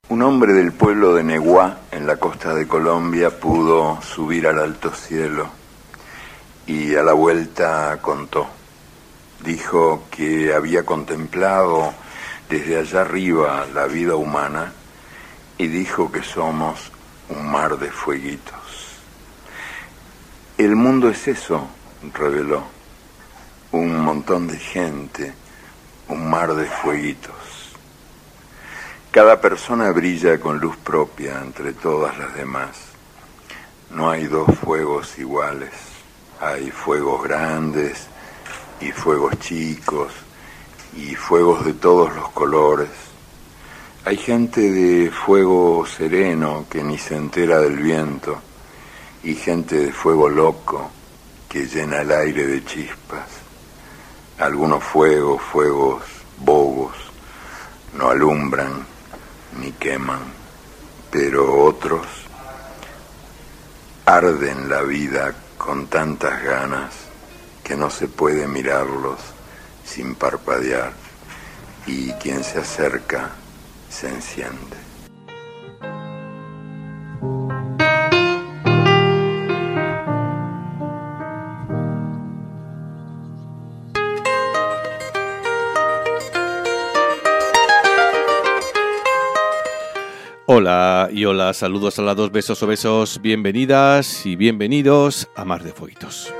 Un hombre del pueblo de Neguá, en la costa de Colombia, pudo subir al alto cielo y a la vuelta contó. Dijo que había contemplado desde allá arriba la vida humana y dijo que somos un mar de fueguitos. El mundo es eso, reveló, un montón de gente, un mar de fueguitos. Cada persona brilla con luz propia entre todas las demás. No hay dos fuegos iguales. Hay fuegos grandes y fuegos chicos y fuegos de todos los colores. Hay gente de fuego sereno que ni se entera del viento y gente de fuego loco que llena el aire de chispas. Algunos fuegos bobos, no alumbran ni queman, pero otros arden la vida con tantas ganas que no se puede mirarlos sin parpadear, y quien se acerca se enciende. Hola y hola, saludos a las dos, besos o besos, bienvenidas y bienvenidos a Mar de Fueguitos.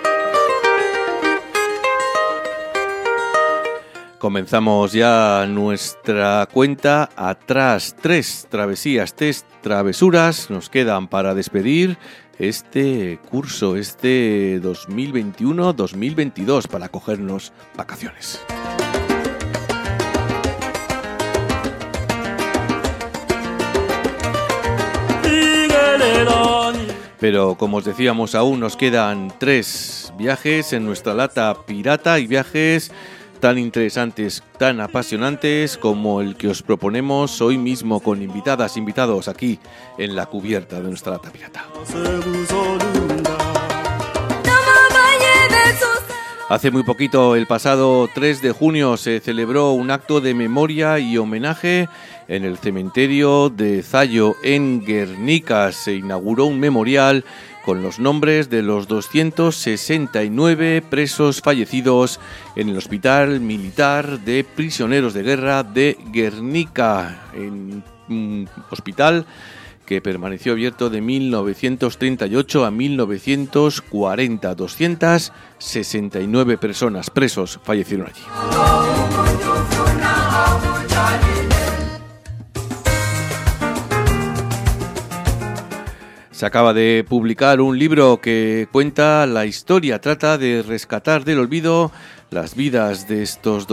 Comenzamos ya nuestra cuenta atrás, 3 travesías, 3 travesuras nos quedan para despedir este curso, este 2021-2022 para cogernos vacaciones. Pero como os decíamos, aún nos quedan 3 viajes en nuestra lata pirata y viajes tan interesantes, tan apasionantes como el que os proponemos hoy mismo con invitados aquí en la cubierta de nuestra lata pirata. Hace muy poquito, el pasado 3 de junio, se celebró un acto de memoria y homenaje en el cementerio de Zallo, en Guernica. Se inauguró un memorial con los nombres de los 269 presos fallecidos en el Hospital Militar de Prisioneros de Guerra de Guernica, en un hospital que permaneció abierto de 1938 a 1940. 269 personas, presos, fallecieron allí. Se acaba de publicar un libro que cuenta la historia, trata de rescatar del olvido las vidas de estos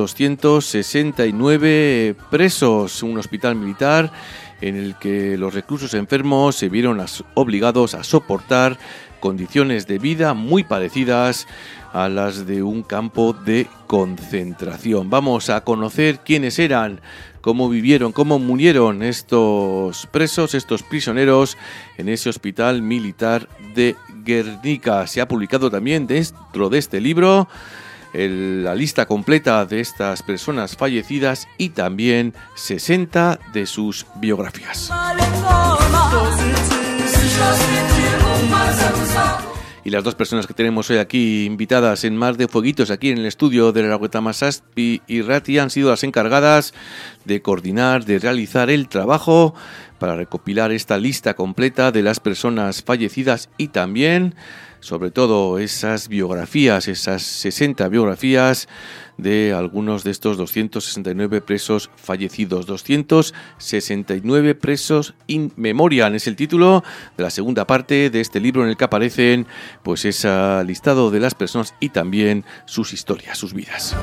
269 presos, un hospital militar en el que los reclusos enfermos se vieron obligados a soportar condiciones de vida muy parecidas a las de un campo de concentración. Vamos a conocer quiénes eran, cómo vivieron, cómo murieron estos presos, estos prisioneros en ese hospital militar de Guernica. Se ha publicado también dentro de este libro la lista completa de estas personas fallecidas y también 60 de sus biografías. Y las 2 personas que tenemos hoy aquí invitadas en Mar de Fueguitos, aquí en el estudio de la Masaspi y Rati, han sido las encargadas de coordinar, de realizar el trabajo para recopilar esta lista completa de las personas fallecidas y también, sobre todo, esas biografías, esas 60 biografías de algunos de estos 269 presos fallecidos. 269 presos in memoriam es el título de la segunda parte de este libro, en el que aparecen pues ese listado de las personas y también sus historias, sus vidas.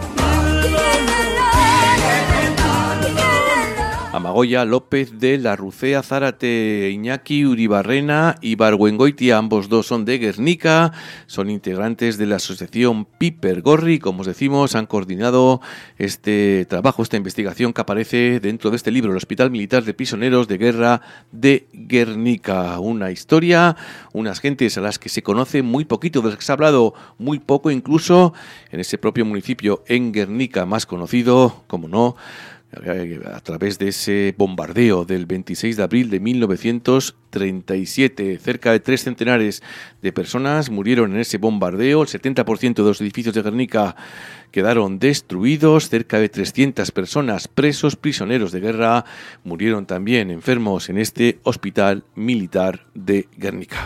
Amagoya López de Larrucea Zárate, Iñaki Uribarrena y Barguengoitia, ambos dos son de Guernica, son integrantes de la asociación Piper Gorri. Como os decimos, han coordinado este trabajo, esta investigación que aparece dentro de este libro, el Hospital Militar de Prisioneros de Guerra de Guernica. Una historia, unas gentes a las que se conoce muy poquito, de las que se ha hablado muy poco, incluso en ese propio municipio, en Guernica, más conocido, como no, a través de ese bombardeo del 26 de abril de 1937. Cerca de 3 centenares de personas murieron en ese bombardeo. El 70% de los edificios de Guernica quedaron destruidos. Cerca de 300 personas, presos, prisioneros de guerra, murieron también enfermos en este hospital militar de Guernica.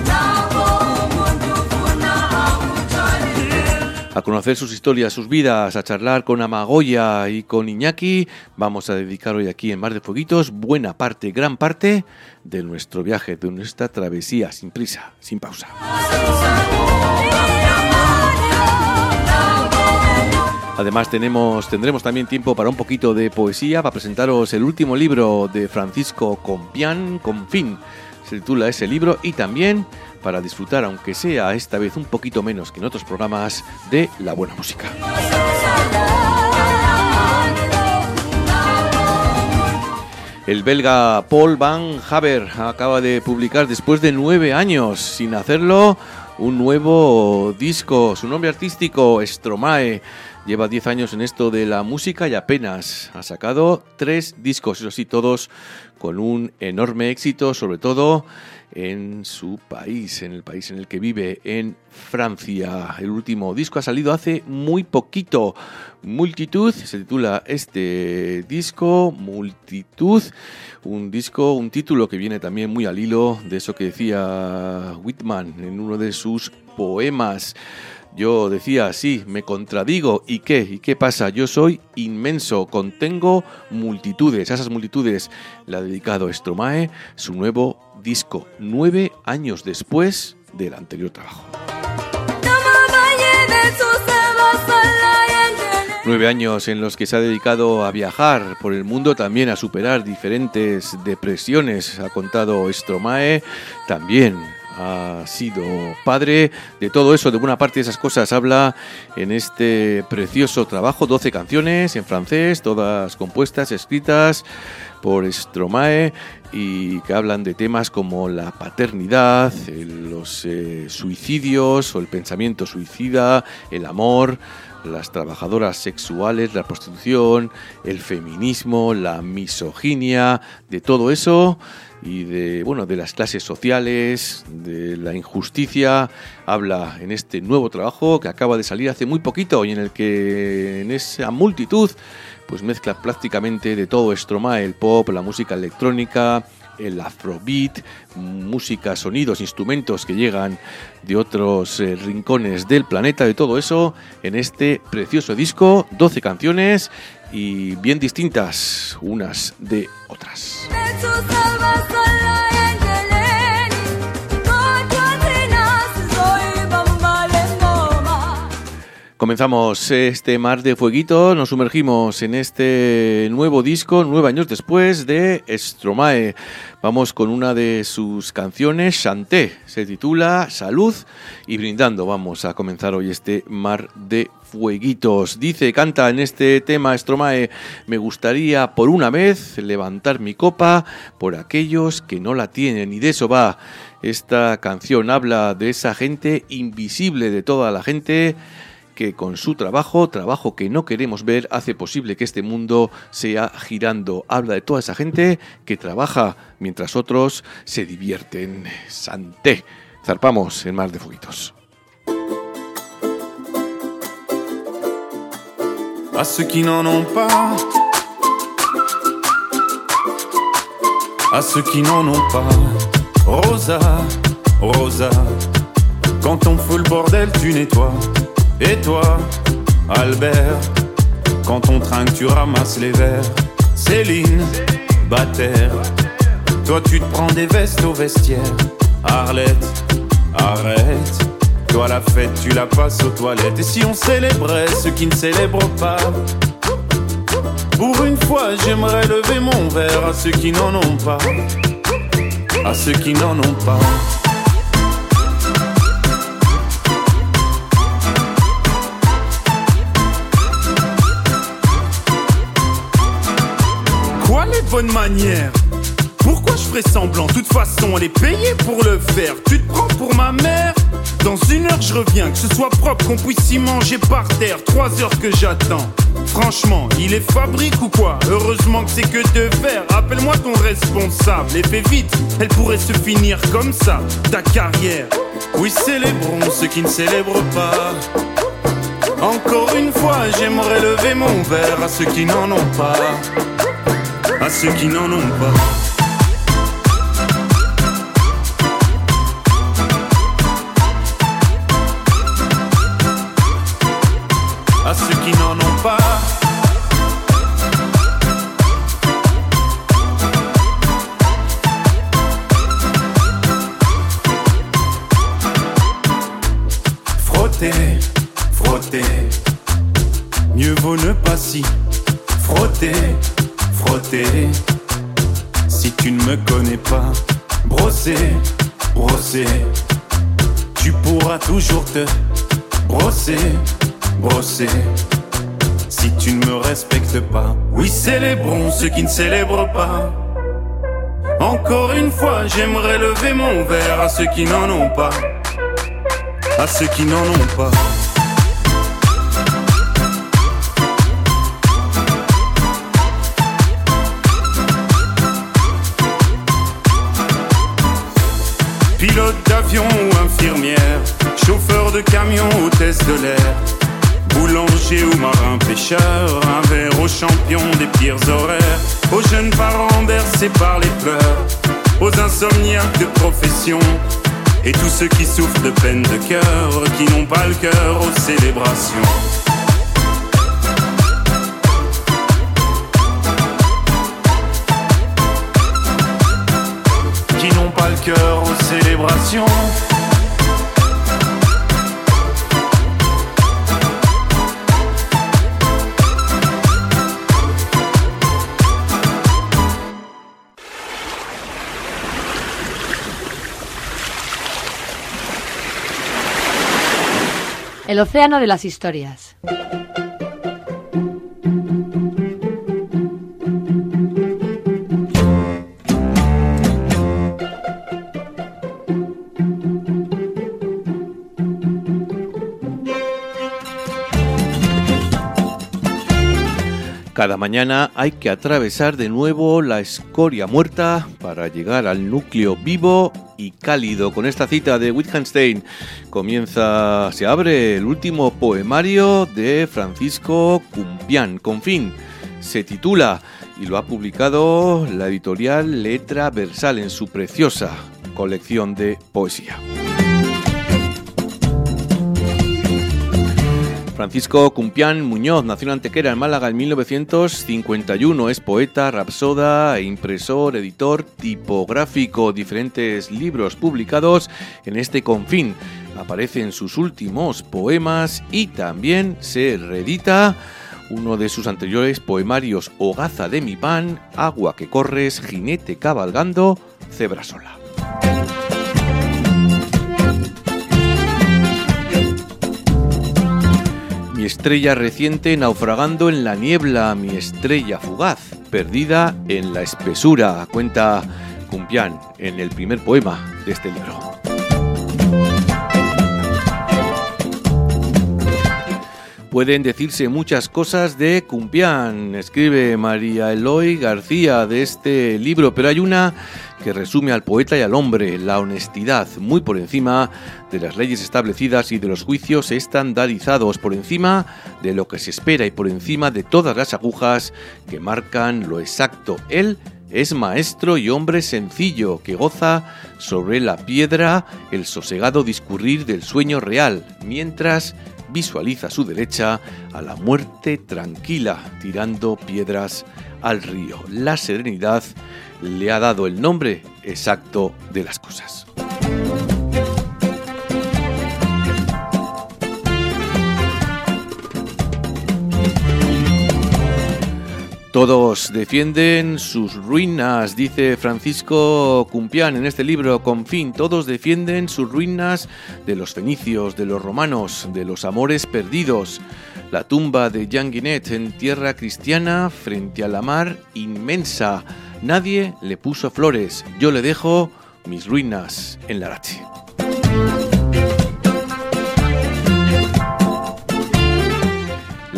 A conocer sus historias, sus vidas, a charlar con Amagoya y con Iñaki, vamos a dedicar hoy aquí en Mar de Fueguitos buena parte, gran parte de nuestro viaje, de nuestra travesía, sin prisa, sin pausa. Además tendremos también tiempo para un poquito de poesía, para presentaros el último libro de Francisco Compián, Confín, se titula ese libro, y también para disfrutar, aunque sea esta vez un poquito menos que en otros programas, de la buena música. El belga Paul Van Haver acaba de publicar, después de 9 años sin hacerlo, un nuevo disco. Su nombre artístico, Stromae. Lleva 10 años en esto de la música y apenas ha sacado 3 discos, eso sí, todos con un enorme éxito, sobre todo en su país, en el país en el que vive, en Francia. El último disco ha salido hace muy poquito, Multitud, se titula este disco, Multitud, un título que viene también muy al hilo de eso que decía Whitman en uno de sus poemas. Yo decía, sí, me contradigo, ¿y qué? ¿Y qué pasa? Yo soy inmenso, contengo multitudes. A esas multitudes le ha dedicado Stromae su nuevo disco, 9 años después del anterior trabajo. 9 años en los que se ha dedicado a viajar por el mundo, también a superar diferentes depresiones, ha contado Stromae, también ha sido padre. De todo eso, de buena parte de esas cosas habla en este precioso trabajo, 12 canciones en francés, todas compuestas, escritas por Stromae, y que hablan de temas como la paternidad, los suicidios o el pensamiento suicida, el amor, las trabajadoras sexuales, la prostitución, el feminismo, la misoginia, de todo eso, y de las clases sociales, de la injusticia. Habla en este nuevo trabajo que acaba de salir hace muy poquito y en el que, en esa multitud, pues mezcla prácticamente de todo Stromae: el pop, la música electrónica, el afrobeat, música, sonidos, instrumentos que llegan de otros rincones del planeta. De todo eso en este precioso disco, 12 canciones y bien distintas unas de otras. Comenzamos este Mar de Fueguito, nos sumergimos en este nuevo disco, 9 años después, de Stromae. Vamos con una de sus canciones, Chanté, se titula Salud y brindando. Vamos a comenzar hoy este Mar de Fueguitos. Canta en este tema Stromae: me gustaría por una vez levantar mi copa por aquellos que no la tienen. Y de eso va esta canción, habla de esa gente invisible, de toda la gente que con su trabajo que no queremos ver, hace posible que este mundo sea girando. Habla de toda esa gente que trabaja mientras otros se divierten. Santé. Zarpamos en Mar de Fueguitos. À ceux qui n'en ont pas, à ceux qui n'en ont pas, Rosa, Rosa, quand on fout le bordel tu nettoies. Et toi, Albert, quand on trinque, tu ramasses les verres. Céline, Bataire, toi tu te prends des vestes au vestiaire. Arlette, arrête, toi la fête tu la passes aux toilettes. Et si on célébrait ceux qui ne célèbrent pas, pour une fois j'aimerais lever mon verre à ceux qui n'en ont pas, à ceux qui n'en ont pas. Bonne manière. Pourquoi je ferais semblant? De toute façon, elle est payée pour le faire. Tu te prends pour ma mère? Dans 1 heure je reviens, que ce soit propre, qu'on puisse y manger par terre. 3 heures que j'attends. Franchement, il est fabrique ou quoi? Heureusement que c'est que de verre. Appelle-moi ton responsable et fais vite, elle pourrait se finir comme ça, ta carrière. Oui, célébrons ceux qui ne célèbrent pas. Encore une fois, j'aimerais lever mon verre à ceux qui n'en ont pas. À ceux qui n'en ont pas. À ceux qui n'en ont pas. Frotter, frotter, mieux vaut ne pas s'y frotter, frotter. Si tu ne me connais pas, brosser, brosser, tu pourras toujours te brosser, brosser. Si tu ne me respectes pas, oui, célébrons ceux qui ne célèbrent pas. Encore une fois, j'aimerais lever mon verre à ceux qui n'en ont pas. À ceux qui n'en ont pas. Pilote d'avion ou infirmière, chauffeur de camion, hôtesse de l'air, boulanger ou marin pêcheur, un verre aux champions des pires horaires, aux jeunes parents bercés par les pleurs, aux insomniaques de profession, et tous ceux qui souffrent de peine de cœur, qui n'ont pas le cœur aux célébrations. Qui n'ont pas le cœur aux célébrations. El océano de las historias. Cada mañana hay que atravesar de nuevo la escoria muerta para llegar al núcleo vivo y cálido. Con esta cita de Wittgenstein se abre el último poemario de Francisco Cumpián. Confín se titula y lo ha publicado la editorial Letra Versal en su preciosa colección de poesía. Francisco Cumpián Muñoz nació en Antequera, en Málaga, en 1951. Es poeta, rapsoda, impresor, editor tipográfico. Diferentes libros publicados en este confín. Aparecen sus últimos poemas y también se reedita uno de sus anteriores poemarios, Hogaza de mi pan, Agua que corres, Jinete cabalgando, Cebra sola. Mi estrella reciente naufragando en la niebla, mi estrella fugaz, perdida en la espesura, cuenta Cumpián en el primer poema de este libro. Pueden decirse muchas cosas de Cumpián, escribe María Eloy García de este libro, pero hay una que resume al poeta y al hombre, la honestidad, muy por encima de las leyes establecidas y de los juicios estandarizados, por encima de lo que se espera y por encima de todas las agujas que marcan lo exacto. Él es maestro y hombre sencillo que goza sobre la piedra el sosegado discurrir del sueño real, mientras visualiza a su derecha a la muerte tranquila tirando piedras al río. La serenidad le ha dado el nombre exacto de las cosas. Todos defienden sus ruinas, dice Francisco Cumpián en este libro, Confín. Todos defienden sus ruinas de los fenicios, de los romanos, de los amores perdidos. La tumba de Jean Guinet en tierra cristiana frente a la mar inmensa. Nadie le puso flores. Yo le dejo mis ruinas en Larache.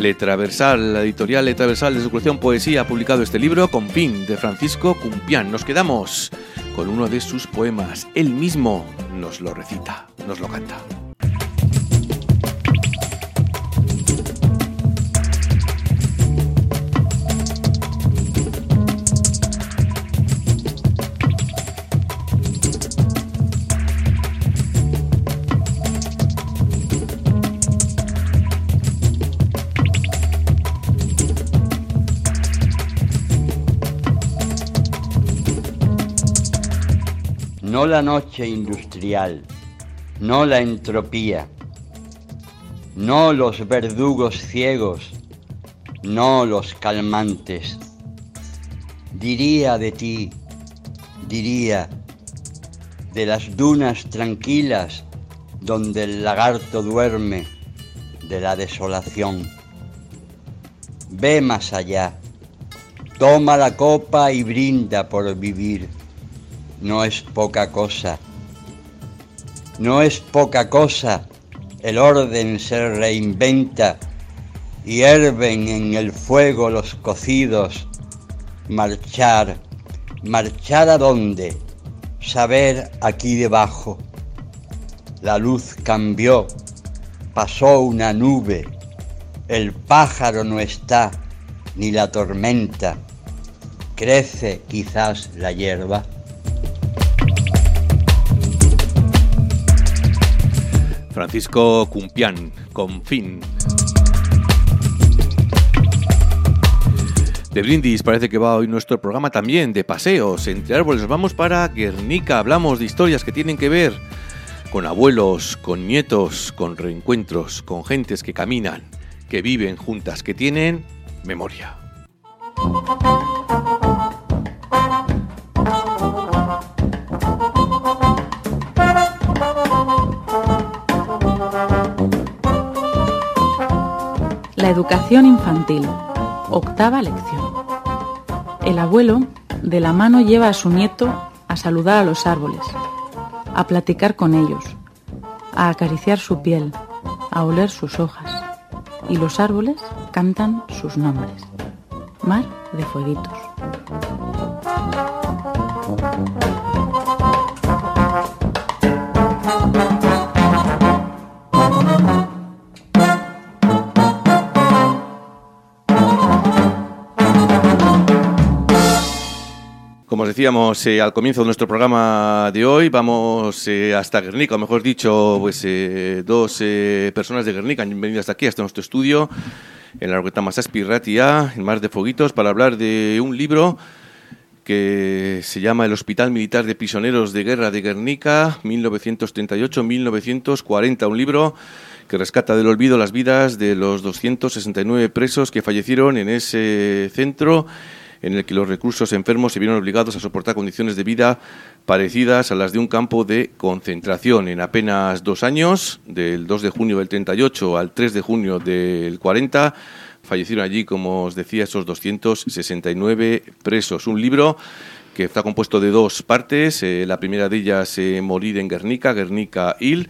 Letraversal, la editorial Letraversal de su colección Poesía ha publicado este libro, Confín, de Francisco Cumpián. Nos quedamos con uno de sus poemas. Él mismo nos lo recita, nos lo canta. No la noche industrial, no la entropía, no los verdugos ciegos, no los calmantes. Diría de ti, diría, de las dunas tranquilas donde el lagarto duerme, de la desolación. Ve más allá, toma la copa y brinda por vivir. No es poca cosa, no es poca cosa, el orden se reinventa y hierven en el fuego los cocidos. Marchar, marchar ¿a dónde? Saber aquí debajo. La luz cambió, pasó una nube, el pájaro no está, ni la tormenta. Crece quizás la hierba. Francisco Cumpián, Confín. De brindis parece que va hoy nuestro programa también, de paseos entre árboles. Nos vamos para Guernica, hablamos de historias que tienen que ver con abuelos, con nietos, con reencuentros, con gentes que caminan, que viven juntas, que tienen memoria. La educación infantil, octava lección. El abuelo de la mano lleva a su nieto a saludar a los árboles, a platicar con ellos, a acariciar su piel, a oler sus hojas. Y los árboles cantan sus nombres. Mar de Fueguitos. Como os decíamos al comienzo de nuestro programa de hoy, vamos hasta Guernica, o mejor dicho, pues dos personas de Guernica han venido hasta aquí, hasta nuestro estudio, en la Argüeta Masaspi Ratia, en Mar de Fueguitos, para hablar de un libro que se llama El Hospital Militar de Prisioneros de Guerra de Guernica, 1938-1940, un libro que rescata del olvido las vidas de los 269 presos que fallecieron en ese centro, en el que los reclusos enfermos se vieron obligados a soportar condiciones de vida parecidas a las de un campo de concentración. En apenas 2 años, del 2 de junio del 38 al 3 de junio del 40, fallecieron allí, como os decía, esos 269 presos. Un libro que está compuesto de 2 partes. La primera de ellas, Morir en Guernica, Guernica Il.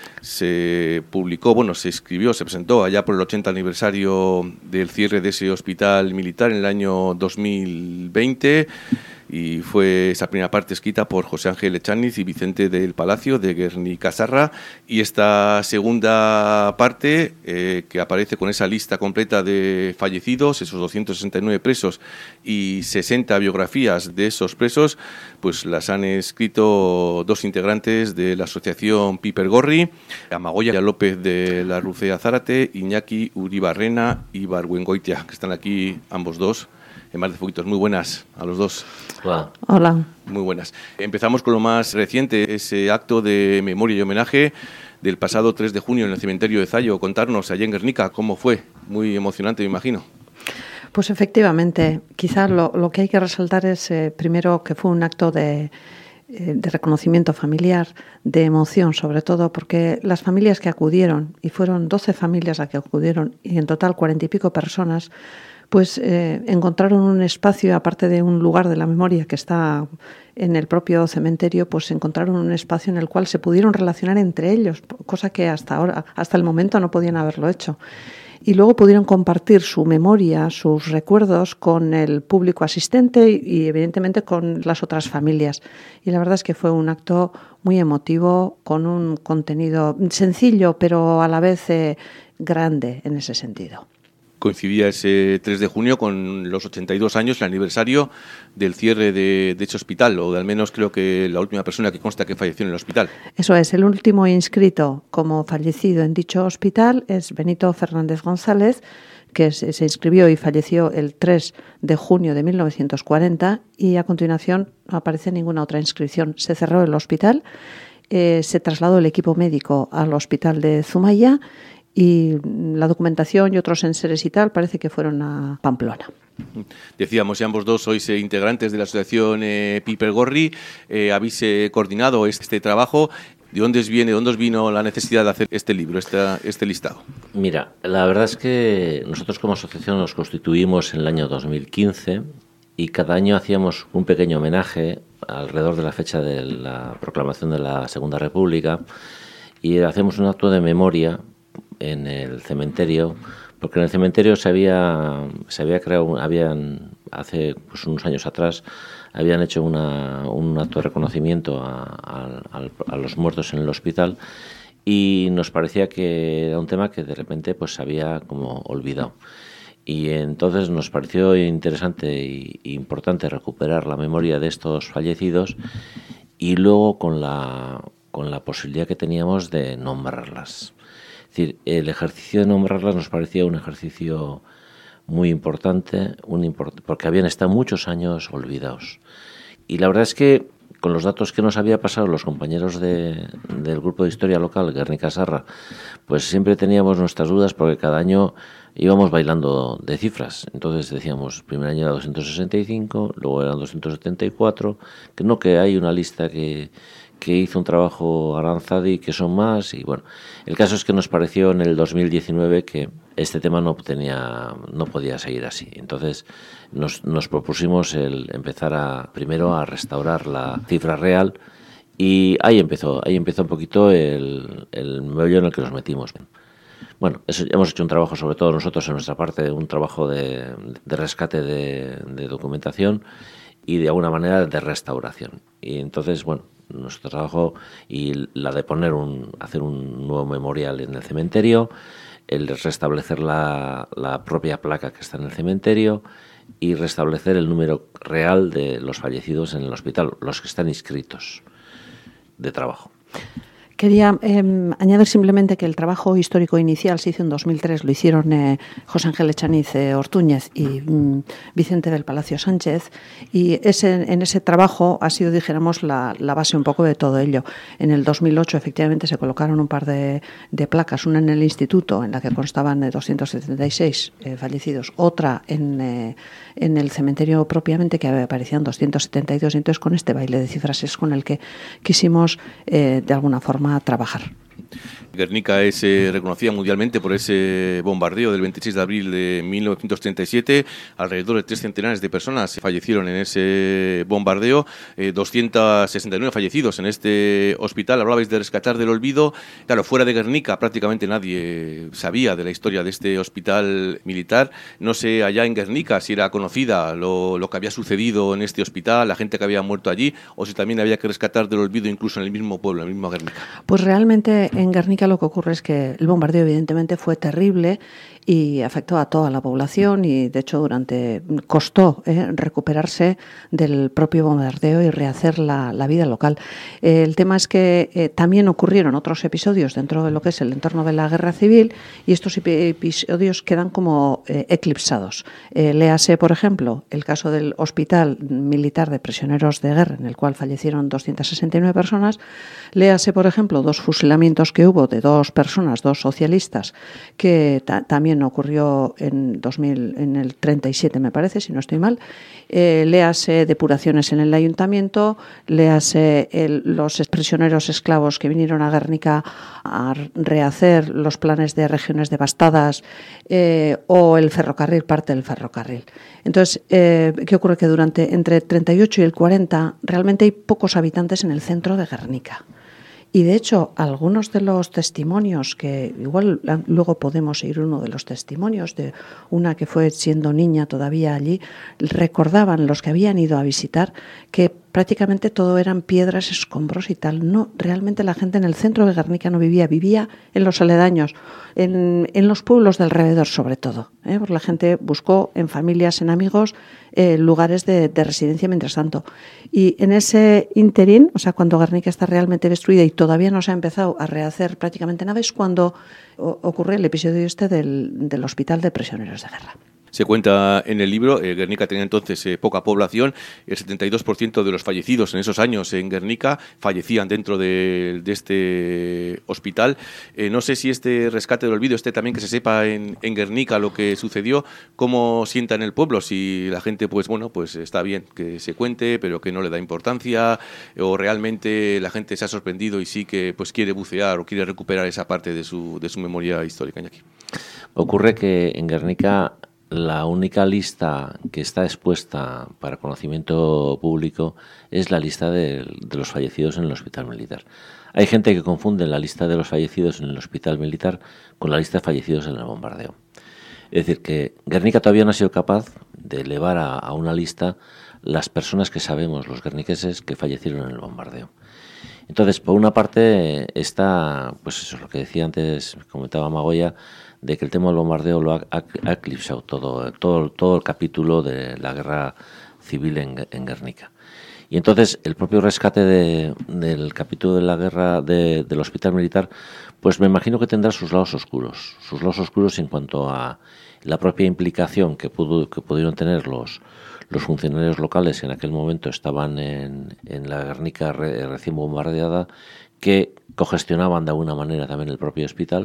Se publicó, se escribió, se presentó allá por el 80 aniversario del cierre de ese hospital militar en el año 2020 y fue esa primera parte escrita por José Ángel Echaniz y Vicente del Palacio de Guernica Sarra, y esta segunda parte que aparece con esa lista completa de fallecidos, esos 269 presos y 60 biografías de esos presos, pues las han escrito 2 integrantes de la asociación Piper Gorri, Amagoya López de la Rucea Zárate, Iñaki Uribarrena y Barbuengoitia, que están aquí ambos dos en Mar de Fueguitos. Muy buenas a los dos. Hola. Hola. Muy buenas. Empezamos con lo más reciente, ese acto de memoria y homenaje del pasado 3 de junio en el cementerio de Zallo. Contarnos allá en Guernica cómo fue. Muy emocionante, me imagino. Pues efectivamente, quizás lo que hay que resaltar es primero que fue un acto de reconocimiento familiar, de emoción sobre todo, porque las familias que acudieron, y fueron 12 familias las que acudieron, y en total 40 y pico personas, pues encontraron un espacio, aparte de un lugar de la memoria que está en el propio cementerio, pues encontraron un espacio en el cual se pudieron relacionar entre ellos, cosa que hasta el momento no podían haberlo hecho. y luego pudieron compartir su memoria, sus recuerdos con el público asistente y evidentemente con las otras familias. Y la verdad es que fue un acto muy emotivo, con un contenido sencillo, pero a la vez grande en ese sentido. Coincidía ese 3 de junio con los 82 años, el aniversario del cierre de ese hospital, o de al menos creo que la última persona que consta que falleció en el hospital. Eso es, el último inscrito como fallecido en dicho hospital es Benito Fernández González, que se inscribió y falleció el 3 de junio de 1940, y a continuación no aparece ninguna otra inscripción. Se cerró el hospital, se trasladó el equipo médico al hospital de Zumaya, y la documentación y otros enseres y tal parece que fueron a Pamplona. Decíamos, y ambos dos sois integrantes de la asociación Piper Gorri, habéis coordinado este trabajo. ¿De dónde os vino la necesidad de hacer este libro, este listado? Mira, la verdad es que nosotros como asociación nos constituimos en el año 2015 y cada año hacíamos un pequeño homenaje alrededor de la fecha de la proclamación de la Segunda República, y hacemos un acto de memoria en el cementerio, porque en el cementerio se había creado, hace unos años atrás, habían hecho un acto de reconocimiento a los muertos en el hospital, y nos parecía que era un tema que de repente pues se había como olvidado. Y entonces nos pareció interesante e importante recuperar la memoria de estos fallecidos, y luego con la posibilidad que teníamos de nombrarlas. Es decir, el ejercicio de nombrarlas nos parecía un ejercicio muy importante, porque habían estado muchos años olvidados. Y la verdad es que con los datos que nos había pasado los compañeros del grupo de historia local, Guernica Sarra, pues siempre teníamos nuestras dudas, porque cada año íbamos bailando de cifras. Entonces decíamos, el primer año era 265, luego eran 274, que hay una lista que hizo un trabajo Aranzadi, que son más, y bueno, el caso es que nos pareció en el 2019 que este tema no podía seguir así. Entonces nos propusimos el empezar primero a restaurar la cifra real, y ahí empezó un poquito el meollo en el que nos metimos. Bueno, hemos hecho un trabajo, sobre todo nosotros en nuestra parte, un trabajo de rescate de documentación y de alguna manera de restauración. Y entonces, bueno, nuestro trabajo y la de hacer un nuevo memorial en el cementerio, el restablecer la propia placa que está en el cementerio y restablecer el número real de los fallecidos en el hospital, los que están inscritos de trabajo. Quería añadir simplemente que el trabajo histórico inicial se hizo en 2003, lo hicieron José Ángel Echaniz Ortúñez y Vicente del Palacio Sánchez, y en ese trabajo ha sido, dijéramos, la base un poco de todo ello. En el 2008 efectivamente se colocaron un par de placas, una en el instituto en la que constaban 276 fallecidos, otra en el cementerio propiamente, que aparecían 272, y entonces con este baile de cifras es con el que quisimos de alguna forma trabajar. Guernica es reconocida mundialmente por ese bombardeo del 26 de abril de 1937. Alrededor de 3 centenares de personas fallecieron en ese bombardeo, 269 fallecidos en este hospital. Hablabais de rescatar del olvido. Claro, fuera de Guernica prácticamente nadie sabía de la historia de este hospital militar. No sé allá en Guernica si era conocida lo que había sucedido en este hospital, la gente que había muerto allí, o si también había que rescatar del olvido incluso en el mismo pueblo, en el mismo Guernica. Pues realmente en Guernica lo que ocurre es que el bombardeo evidentemente fue terrible y afectó a toda la población, y de hecho costó recuperarse del propio bombardeo y rehacer la vida local. El tema es que también ocurrieron otros episodios dentro de lo que es el entorno de la guerra civil, y estos episodios quedan como eclipsados. Léase, por ejemplo, el caso del Hospital Militar de Prisioneros de Guerra, en el cual fallecieron 269 personas. Léase, por ejemplo, 2 fusilamientos que hubo de 2 personas, 2 socialistas, que también ocurrió en el 37, me parece, si no estoy mal. Léase depuraciones en el ayuntamiento, léase los prisioneros esclavos que vinieron a Guernica a rehacer los planes de regiones devastadas, o el ferrocarril, parte del ferrocarril. Entonces, ¿qué ocurre? Que entre el 38 y el 40 realmente hay pocos habitantes en el centro de Guernica. Y de hecho, algunos de los testimonios, que igual luego podemos oír uno de los testimonios de una que fue siendo niña todavía allí, recordaban los que habían ido a visitar que prácticamente todo eran piedras, escombros y tal. No, realmente la gente en el centro de Guernica no vivía en los aledaños, en los pueblos de alrededor sobre todo, porque la gente buscó en familias, en amigos, lugares de residencia mientras tanto. Y en ese interín, o sea, cuando Guernica está realmente destruida y todavía no se ha empezado a rehacer prácticamente nada, es cuando ocurre el episodio del hospital de prisioneros de guerra. Se cuenta en el libro, Guernica tenía entonces poca población, el 72% de los fallecidos en esos años en Guernica fallecían dentro de este hospital. No sé si este rescate del olvido, también que se sepa en Guernica lo que sucedió, cómo sienta en el pueblo, si la gente pues está bien que se cuente, pero que no le da importancia, o realmente la gente se ha sorprendido y sí que pues quiere bucear o quiere recuperar esa parte de su memoria histórica. Iñaki. Ocurre que en Guernica la única lista que está expuesta para conocimiento público es la lista de los fallecidos en el hospital militar. Hay gente que confunde la lista de los fallecidos en el hospital militar con la lista de fallecidos en el bombardeo. Es decir, que Guernica todavía no ha sido capaz de elevar a una lista las personas que sabemos, los guerniqueses, que fallecieron en el bombardeo. Entonces, por una parte está, pues eso, lo que decía antes, comentaba Magoya, de que el tema del bombardeo lo ha eclipsado todo el capítulo de la guerra civil en Guernica. Y entonces el propio rescate del capítulo de la guerra del hospital militar, pues me imagino que tendrá sus lados oscuros en cuanto a la propia implicación que pudieron tener los funcionarios locales que en aquel momento estaban en la Guernica recién bombardeada, que cogestionaban de alguna manera también el propio hospital.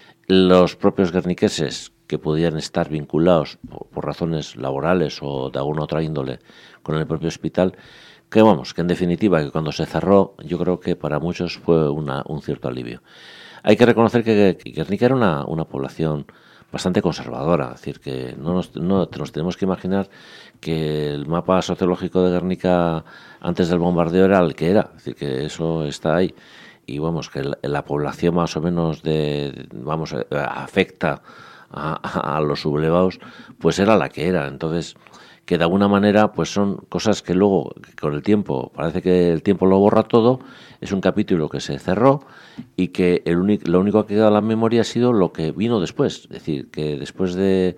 Los propios guerniqueses que podían estar vinculados por razones laborales o de alguna otra índole con el propio hospital, que en definitiva, que cuando se cerró, yo creo que para muchos fue un cierto alivio. Hay que reconocer que Guernica era una población bastante conservadora, es decir, que no nos tenemos que imaginar que el mapa sociológico de Guernica antes del bombardeo era el que era, es decir, que eso está ahí. Y que la población más o menos afecta a los sublevados, pues era la que era. Entonces, que de alguna manera pues son cosas que luego, con el tiempo, parece que el tiempo lo borra todo. Es un capítulo que se cerró y que lo único que queda en la memoria ha sido lo que vino después. Es decir, que después de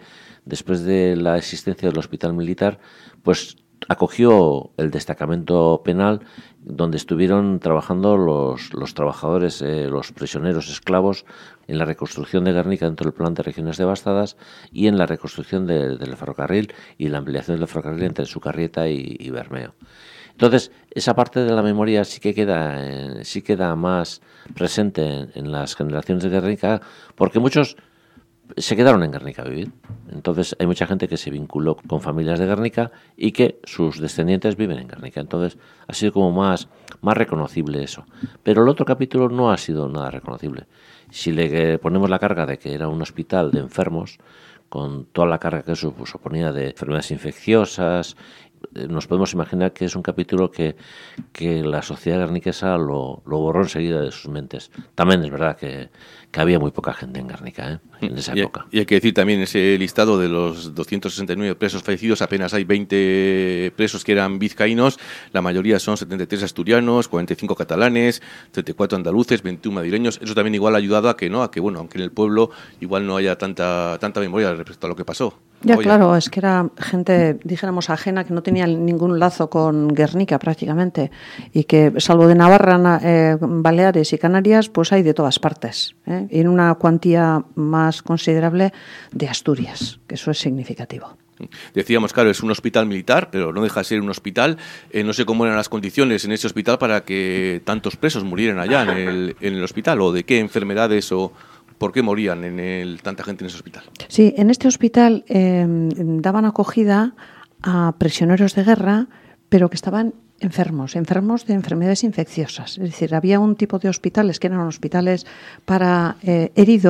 la existencia del hospital militar, pues acogió el destacamento penal donde estuvieron trabajando los trabajadores, los prisioneros esclavos en la reconstrucción de Guernica dentro del plan de regiones devastadas y en la reconstrucción del ferrocarril y la ampliación del ferrocarril entre Sucarrieta y Bermeo. Entonces, esa parte de la memoria sí queda más presente en las generaciones de Guernica, porque muchos se quedaron en Guernica a vivir. Entonces hay mucha gente que se vinculó con familias de Guernica y que sus descendientes viven en Guernica. Entonces ha sido como más reconocible eso. Pero el otro capítulo no ha sido nada reconocible. Si le ponemos la carga de que era un hospital de enfermos, con toda la carga que eso suponía de enfermedades infecciosas, nos podemos imaginar que es un capítulo que la sociedad guerniquesa lo borró enseguida de sus mentes. También es verdad que había muy poca gente en Guernica en esa época. Y hay que decir también, ese listado de los 269 presos fallecidos, apenas hay 20 presos que eran vizcaínos, la mayoría son 73 asturianos, 45 catalanes, 34 andaluces, 21 madrileños. Eso también igual ha ayudado a que aunque en el pueblo igual no haya tanta memoria respecto a lo que pasó. Ya, claro, es que era gente, dijéramos, ajena, que no tenía ningún lazo con Guernica prácticamente, y que, salvo de Navarra, Baleares y Canarias, pues hay de todas partes, y en una cuantía más considerable de Asturias, que eso es significativo. Decíamos, claro, es un hospital militar, pero no deja de ser un hospital. No sé cómo eran las condiciones en ese hospital para que tantos presos murieran allá en el hospital, o de qué enfermedades o por qué morían tanta gente en ese hospital. Sí, en este hospital daban acogida a prisioneros de guerra, pero que estaban enfermos de enfermedades infecciosas. Es decir, había un tipo de hospitales que eran hospitales para heridos,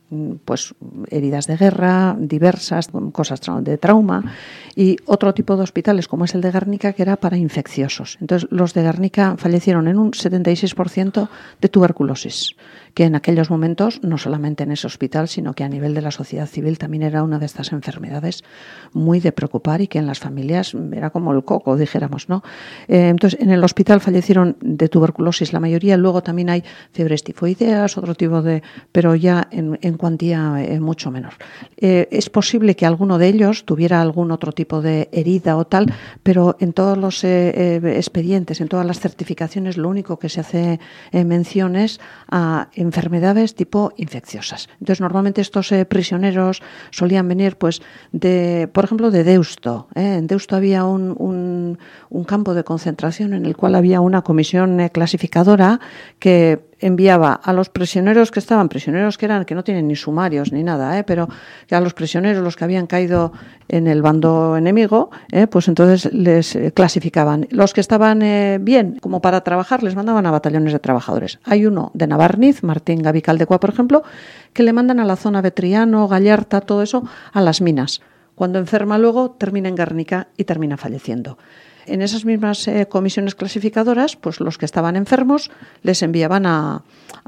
pues heridas de guerra, diversas cosas de trauma, y otro tipo de hospitales como es el de Guernica, que era para infecciosos. Entonces los de Guernica fallecieron en un 76% de tuberculosis, que en aquellos momentos, no solamente en ese hospital, sino que a nivel de la sociedad civil también era una de estas enfermedades muy de preocupar y que en las familias era como el coco, dijéramos, ¿no? Entonces en el hospital fallecieron de tuberculosis la mayoría, luego también hay fiebres tifoideas, otro tipo de, pero ya en cuantía mucho menor. Es posible que alguno de ellos tuviera algún otro tipo de herida o tal, pero en todos los expedientes, en todas las certificaciones, lo único que se hace mención es a enfermedades tipo infecciosas. Entonces, normalmente estos prisioneros solían venir, pues, por ejemplo, de Deusto. En Deusto había un campo de concentración en el cual había una comisión clasificadora que enviaba a los prisioneros que no tienen ni sumarios ni nada, pero que a los prisioneros, los que habían caído en el bando enemigo, pues entonces les clasificaban. Los que estaban bien, como para trabajar, les mandaban a batallones de trabajadores. Hay uno de Navarniz, Martín Gavicaldecua, por ejemplo, que le mandan a la zona Betriano, Gallarta, todo eso, a las minas. Cuando enferma luego, termina en Guernica y termina falleciendo. En esas mismas comisiones clasificadoras, pues los que estaban enfermos les enviaban al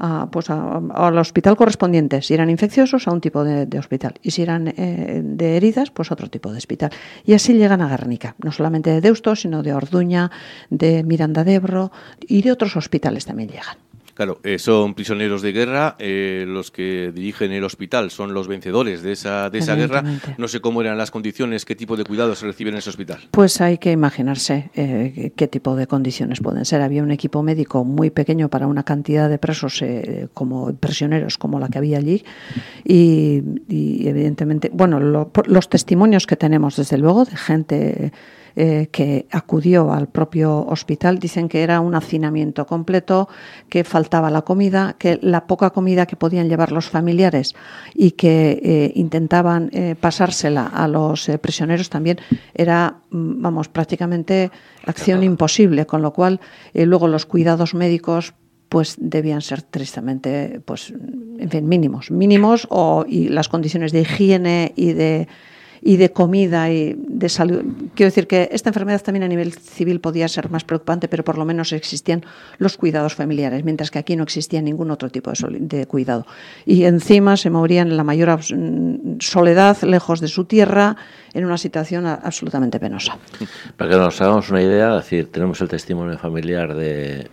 hospital correspondiente. Si eran infecciosos, a un tipo de hospital. Y si eran de heridas, pues otro tipo de hospital. Y así llegan a Guernica. No solamente de Deusto, sino de Orduña, de Miranda de Ebro y de otros hospitales también llegan. Claro, son prisioneros de guerra, los que dirigen el hospital son los vencedores de esa guerra. No sé cómo eran las condiciones, qué tipo de cuidados se reciben en ese hospital. Pues hay que imaginarse qué tipo de condiciones pueden ser. Había un equipo médico muy pequeño para una cantidad de presos como prisioneros como la que había allí y evidentemente, bueno, los testimonios que tenemos desde luego de gente que acudió al propio hospital dicen que era un hacinamiento completo, que faltaba la comida, que la poca comida que podían llevar los familiares y que intentaban pasársela a los prisioneros también era, prácticamente acción imposible, con lo cual luego los cuidados médicos pues debían ser tristemente, pues, en fin, mínimos y las condiciones de higiene y de comida y de salud. Quiero decir que esta enfermedad también a nivel civil podía ser más preocupante, pero por lo menos existían los cuidados familiares, mientras que aquí no existía ningún otro tipo de cuidado. Y encima se morían en la mayor soledad, lejos de su tierra, en una situación absolutamente penosa. Para que nos hagamos una idea, es decir, tenemos el testimonio familiar de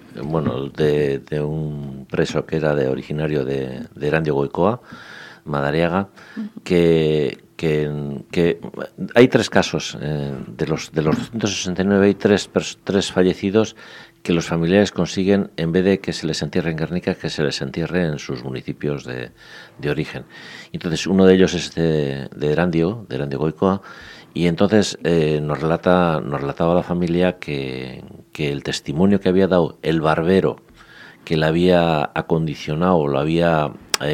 un preso que era originario de Erandio Goicoa, Madariaga, que hay tres casos, de los 269 hay tres fallecidos que los familiares consiguen, en vez de que se les entierre en Guernica, que se les entierre en sus municipios de origen. Entonces uno de ellos es de Erandio Goicoa, y entonces nos relataba la familia que el testimonio que había dado el barbero que le había acondicionado, lo había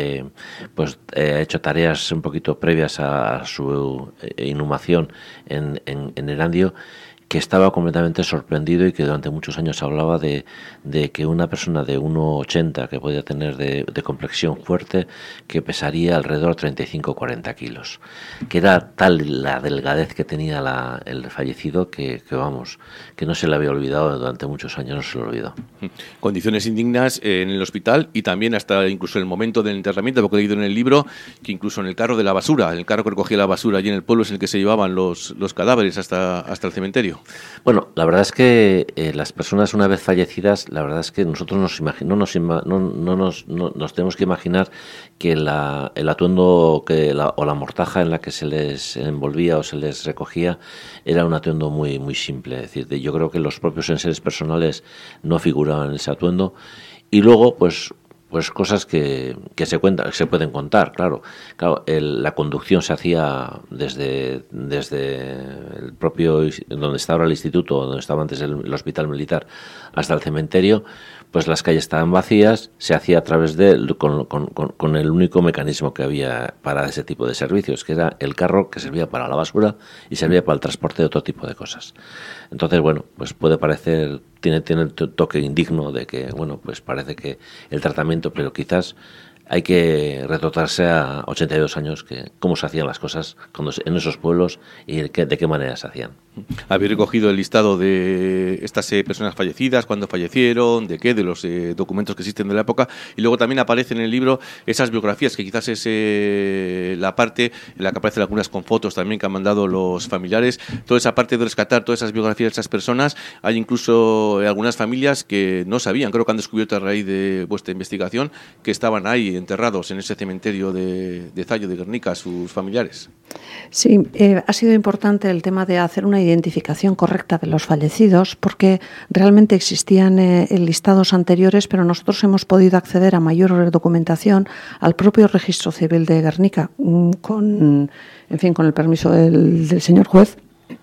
hecho tareas un poquito previas a su inhumación en Erandio, que estaba completamente sorprendido y que durante muchos años hablaba de que una persona de 1,80 que podía tener de complexión fuerte, que pesaría alrededor de 35-40 kilos, que era tal la delgadez que tenía el fallecido que no se le había olvidado durante muchos años, no se lo olvidó. Condiciones indignas en el hospital y también hasta incluso el momento del enterramiento, porque he leído en el libro que incluso en el carro de la basura, el carro que recogía la basura allí en el pueblo es el que se llevaban los cadáveres hasta el cementerio. Bueno, la verdad es que las personas una vez fallecidas, la verdad es que nosotros no nos tenemos que imaginar que el atuendo o la mortaja en la que se les envolvía o se les recogía era un atuendo muy, muy simple. Es decir, yo creo que los propios enseres personales no figuraban en ese atuendo. Y luego, pues cosas que se pueden contar, claro. La conducción se hacía desde el propio, donde está ahora el instituto, donde estaba antes el hospital militar, hasta el cementerio. Pues las calles estaban vacías, se hacía a través con el único mecanismo que había para ese tipo de servicios, que era el carro, que servía para la basura y servía para el transporte de otro tipo de cosas. Entonces, pues puede parecer, tiene el toque indigno de que, pues parece que el tratamiento, pero quizás hay que retrotraerse a 82 años, que cómo se hacían las cosas en esos pueblos y de qué manera se hacían. Habéis recogido el listado de estas personas fallecidas, cuándo fallecieron, de los documentos que existen de la época, y luego también aparece en el libro esas biografías, que quizás es la parte en la que aparecen algunas con fotos también que han mandado los familiares. Toda esa parte de rescatar todas esas biografías de esas personas, hay incluso algunas familias que no sabían, creo que han descubierto a raíz de vuestra investigación, que estaban ahí enterrados en ese cementerio de Zallo, de Guernica, sus familiares. Sí, ha sido importante el tema de hacer una identificación correcta de los fallecidos, porque realmente existían listados anteriores, pero nosotros hemos podido acceder a mayor documentación al propio registro civil de Guernica, con el permiso del señor juez.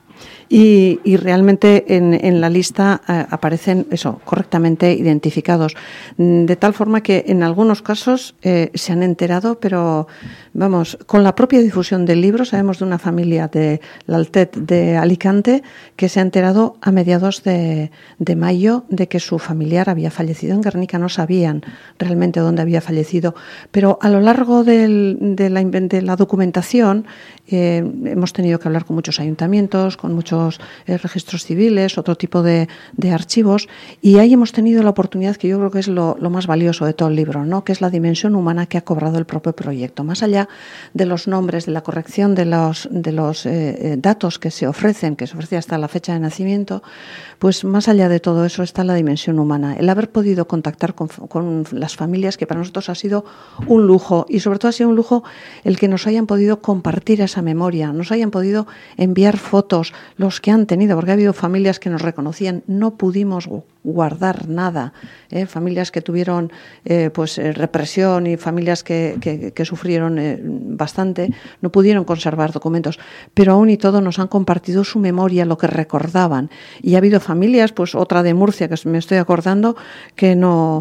Y realmente en la lista aparecen correctamente identificados, de tal forma que en algunos casos se han enterado, pero vamos, con la propia difusión del libro sabemos de una familia de la Altet de Alicante que se ha enterado a mediados de mayo de que su familiar había fallecido en Guernica. No sabían realmente dónde había fallecido, pero a lo largo de la documentación hemos tenido que hablar con muchos ayuntamientos, con muchos registros civiles, otro tipo de archivos, y ahí hemos tenido la oportunidad, que yo creo que es lo más valioso de todo el libro, ¿no?, que es la dimensión humana que ha cobrado el propio proyecto. Más allá de los nombres, de la corrección de los datos que se ofrecen hasta la fecha de nacimiento, pues más allá de todo eso está la dimensión humana. El haber podido contactar con las familias, que para nosotros ha sido un lujo, y sobre todo ha sido un lujo el que nos hayan podido compartir esa memoria, nos hayan podido enviar fotos, los que han tenido, porque ha habido familias que nos reconocían, no pudimos guardar nada, familias que tuvieron represión y familias que sufrieron bastante, no pudieron conservar documentos, pero aún y todo nos han compartido su memoria, lo que recordaban, y ha habido familias, pues otra de Murcia, que me estoy acordando, que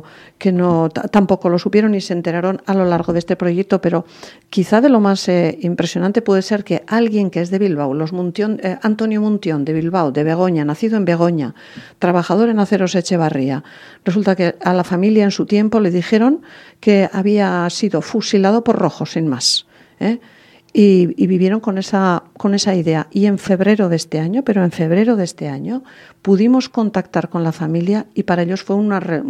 tampoco lo supieron y se enteraron a lo largo de este proyecto, pero quizá de lo más impresionante puede ser que alguien que es de Bilbao, Antonio Muntión de Bilbao, de Begoña, nacido en Begoña, trabajador en Aceros Echevarría, resulta que a la familia en su tiempo le dijeron que había sido fusilado por rojos, sin más, y vivieron con esa idea. Y en febrero de este año, pudimos contactar con la familia, y para ellos fue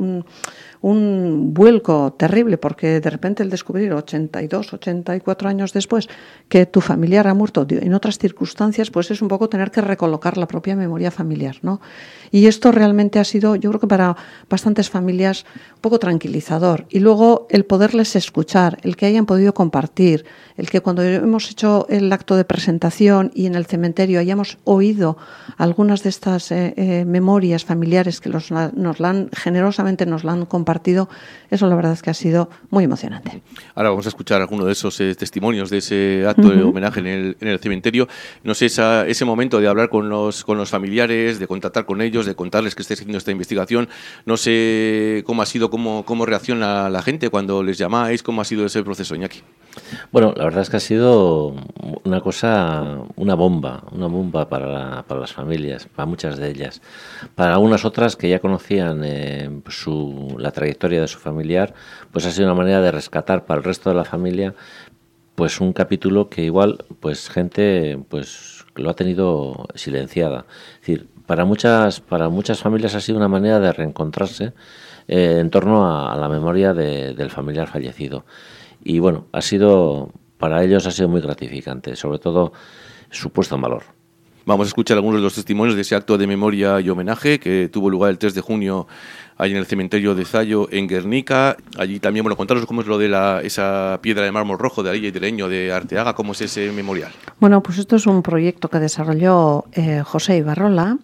un vuelco terrible, porque de repente el descubrir 82, 84 años después que tu familiar ha muerto en otras circunstancias, pues es un poco tener que recolocar la propia memoria familiar, ¿no? Y esto realmente ha sido, yo creo que para bastantes familias, un poco tranquilizador. Y luego el poderles escuchar, el que hayan podido compartir, el que cuando hemos hecho el acto de presentación y en el cementerio hayamos oído algunas de estas memorias familiares que generosamente nos la han compartido, eso la verdad es que ha sido muy emocionante. Ahora vamos a escuchar alguno de esos testimonios de ese acto de homenaje en el cementerio. No sé, ese momento de hablar con los familiares, de contactar con ellos, de contarles que estáis haciendo esta investigación, no sé cómo ha sido, cómo reacciona la gente cuando les llamáis, cómo ha sido ese proceso, Iñaki. Bueno, la verdad es que ha sido una bomba para las familias, para muchas de ellas. Para algunas otras que ya conocían la trayectoria de su familiar, pues ha sido una manera de rescatar para el resto de la familia pues un capítulo que igual pues gente pues lo ha tenido silenciada. Es decir, para muchas familias ha sido una manera de reencontrarse en torno a la memoria del familiar fallecido. Y bueno, para ellos ha sido muy gratificante, sobre todo su puesto en valor. Vamos a escuchar algunos de los testimonios de ese acto de memoria y homenaje que tuvo lugar el 3 de junio ahí en el cementerio de Zallo, en Guernica. Allí también, contaros cómo es lo de esa piedra de mármol rojo de Arilla y de Leño de Arteaga, cómo es ese memorial. Bueno, pues esto es un proyecto que desarrolló José Ibarrola,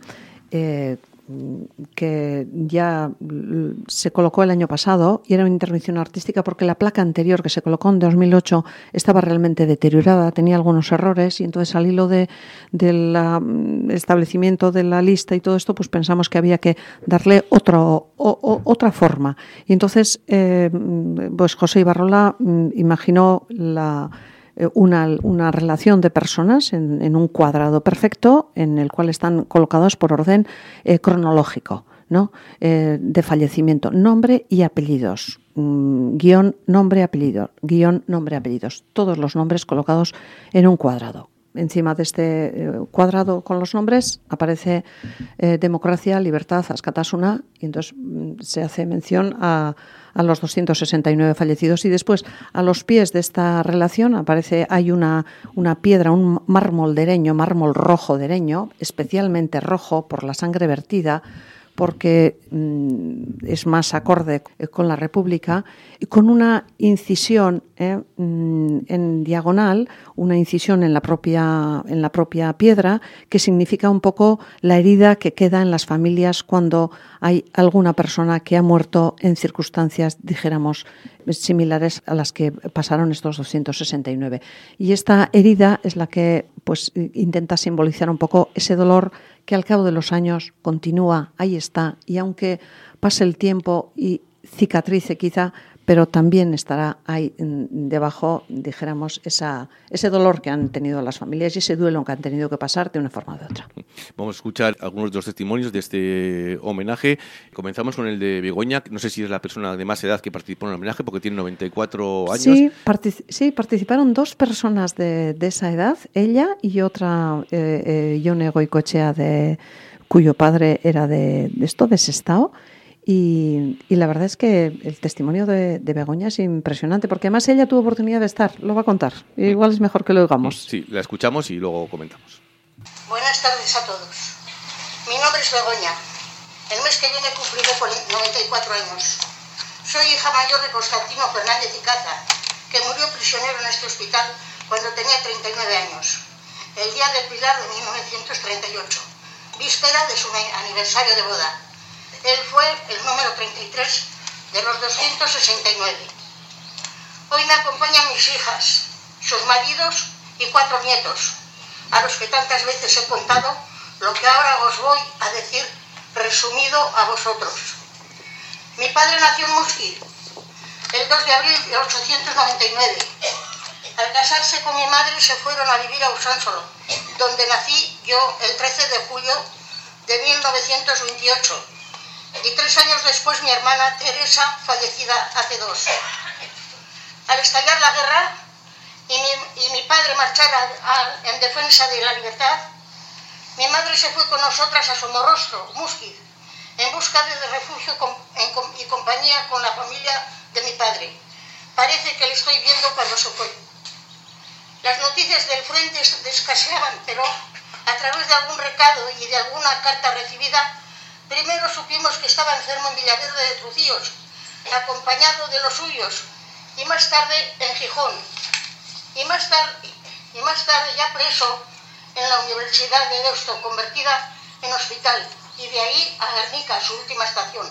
que ya se colocó el año pasado, y era una intervención artística porque la placa anterior, que se colocó en 2008, estaba realmente deteriorada, tenía algunos errores, y entonces al hilo del establecimiento de la lista y todo esto, pues pensamos que había que darle otra forma. Y entonces pues José Ibarrola imaginó una relación de personas en un cuadrado perfecto en el cual están colocados por orden cronológico, ¿no? De fallecimiento, nombre y apellidos, guión, nombre, apellido, guión, nombre, apellidos, todos los nombres colocados en un cuadrado. Encima de este cuadrado con los nombres aparece democracia, libertad, askatasuna, y entonces se hace mención a los 269 fallecidos. Y después, a los pies de esta relación, hay una piedra, un mármol dereño, mármol rojo dereño, especialmente rojo por la sangre vertida, porque es más acorde con la República, y con una incisión en diagonal, una incisión en la propia piedra, que significa un poco la herida que queda en las familias cuando hay alguna persona que ha muerto en circunstancias, dijéramos, similares a las que pasaron estos 269. Y esta herida es la que pues intenta simbolizar un poco ese dolor que al cabo de los años continúa, ahí está, y aunque pase el tiempo y cicatrice quizá, pero también estará ahí debajo, dijéramos, ese dolor que han tenido las familias y ese duelo que han tenido que pasar de una forma u otra. Vamos a escuchar algunos de los testimonios de este homenaje. Comenzamos con el de Begoña, no sé si es la persona de más edad que participó en el homenaje, porque tiene 94 años. Sí, participaron dos personas de esa edad, ella y otra, Ione Goicoechea, cuyo padre era de Sestao. Y la verdad es que el testimonio de Begoña es impresionante, porque además ella tuvo oportunidad de estar, lo va a contar. Igual es mejor que lo oigamos. Sí, la escuchamos y luego comentamos. Buenas tardes a todos. Mi nombre es Begoña. El mes que viene cumpliré 94 años. Soy hija mayor de Constantino Fernández y Caza, que murió prisionero en este hospital cuando tenía 39 años, el día del Pilar de 1938, víspera de su aniversario de boda. Él fue el número 33 de los 269. Hoy me acompañan mis hijas, sus maridos y 4 nietos, a los que tantas veces he contado lo que ahora os voy a decir resumido a vosotros. Mi padre nació en Musquit el 2 de abril de 1899. Al casarse con mi madre se fueron a vivir a Usánsolo, donde nací yo el 13 de julio de 1928. Y 3 años después mi hermana Teresa, fallecida hace 2. Al estallar la guerra y mi padre marchar en defensa de la libertad, mi madre se fue con nosotras a Somorrostro, Musquit, en busca de refugio y compañía con la familia de mi padre. Parece que le estoy viendo cuando se fue. Las noticias del frente escaseaban, pero a través de algún recado y de alguna carta recibida, primero supimos que estaba enfermo en Villaverde de Trucíos, acompañado de los suyos, y más tarde en Gijón, y más tarde ya preso en la Universidad de Deusto, convertida en hospital, y de ahí a Guernica, su última estación.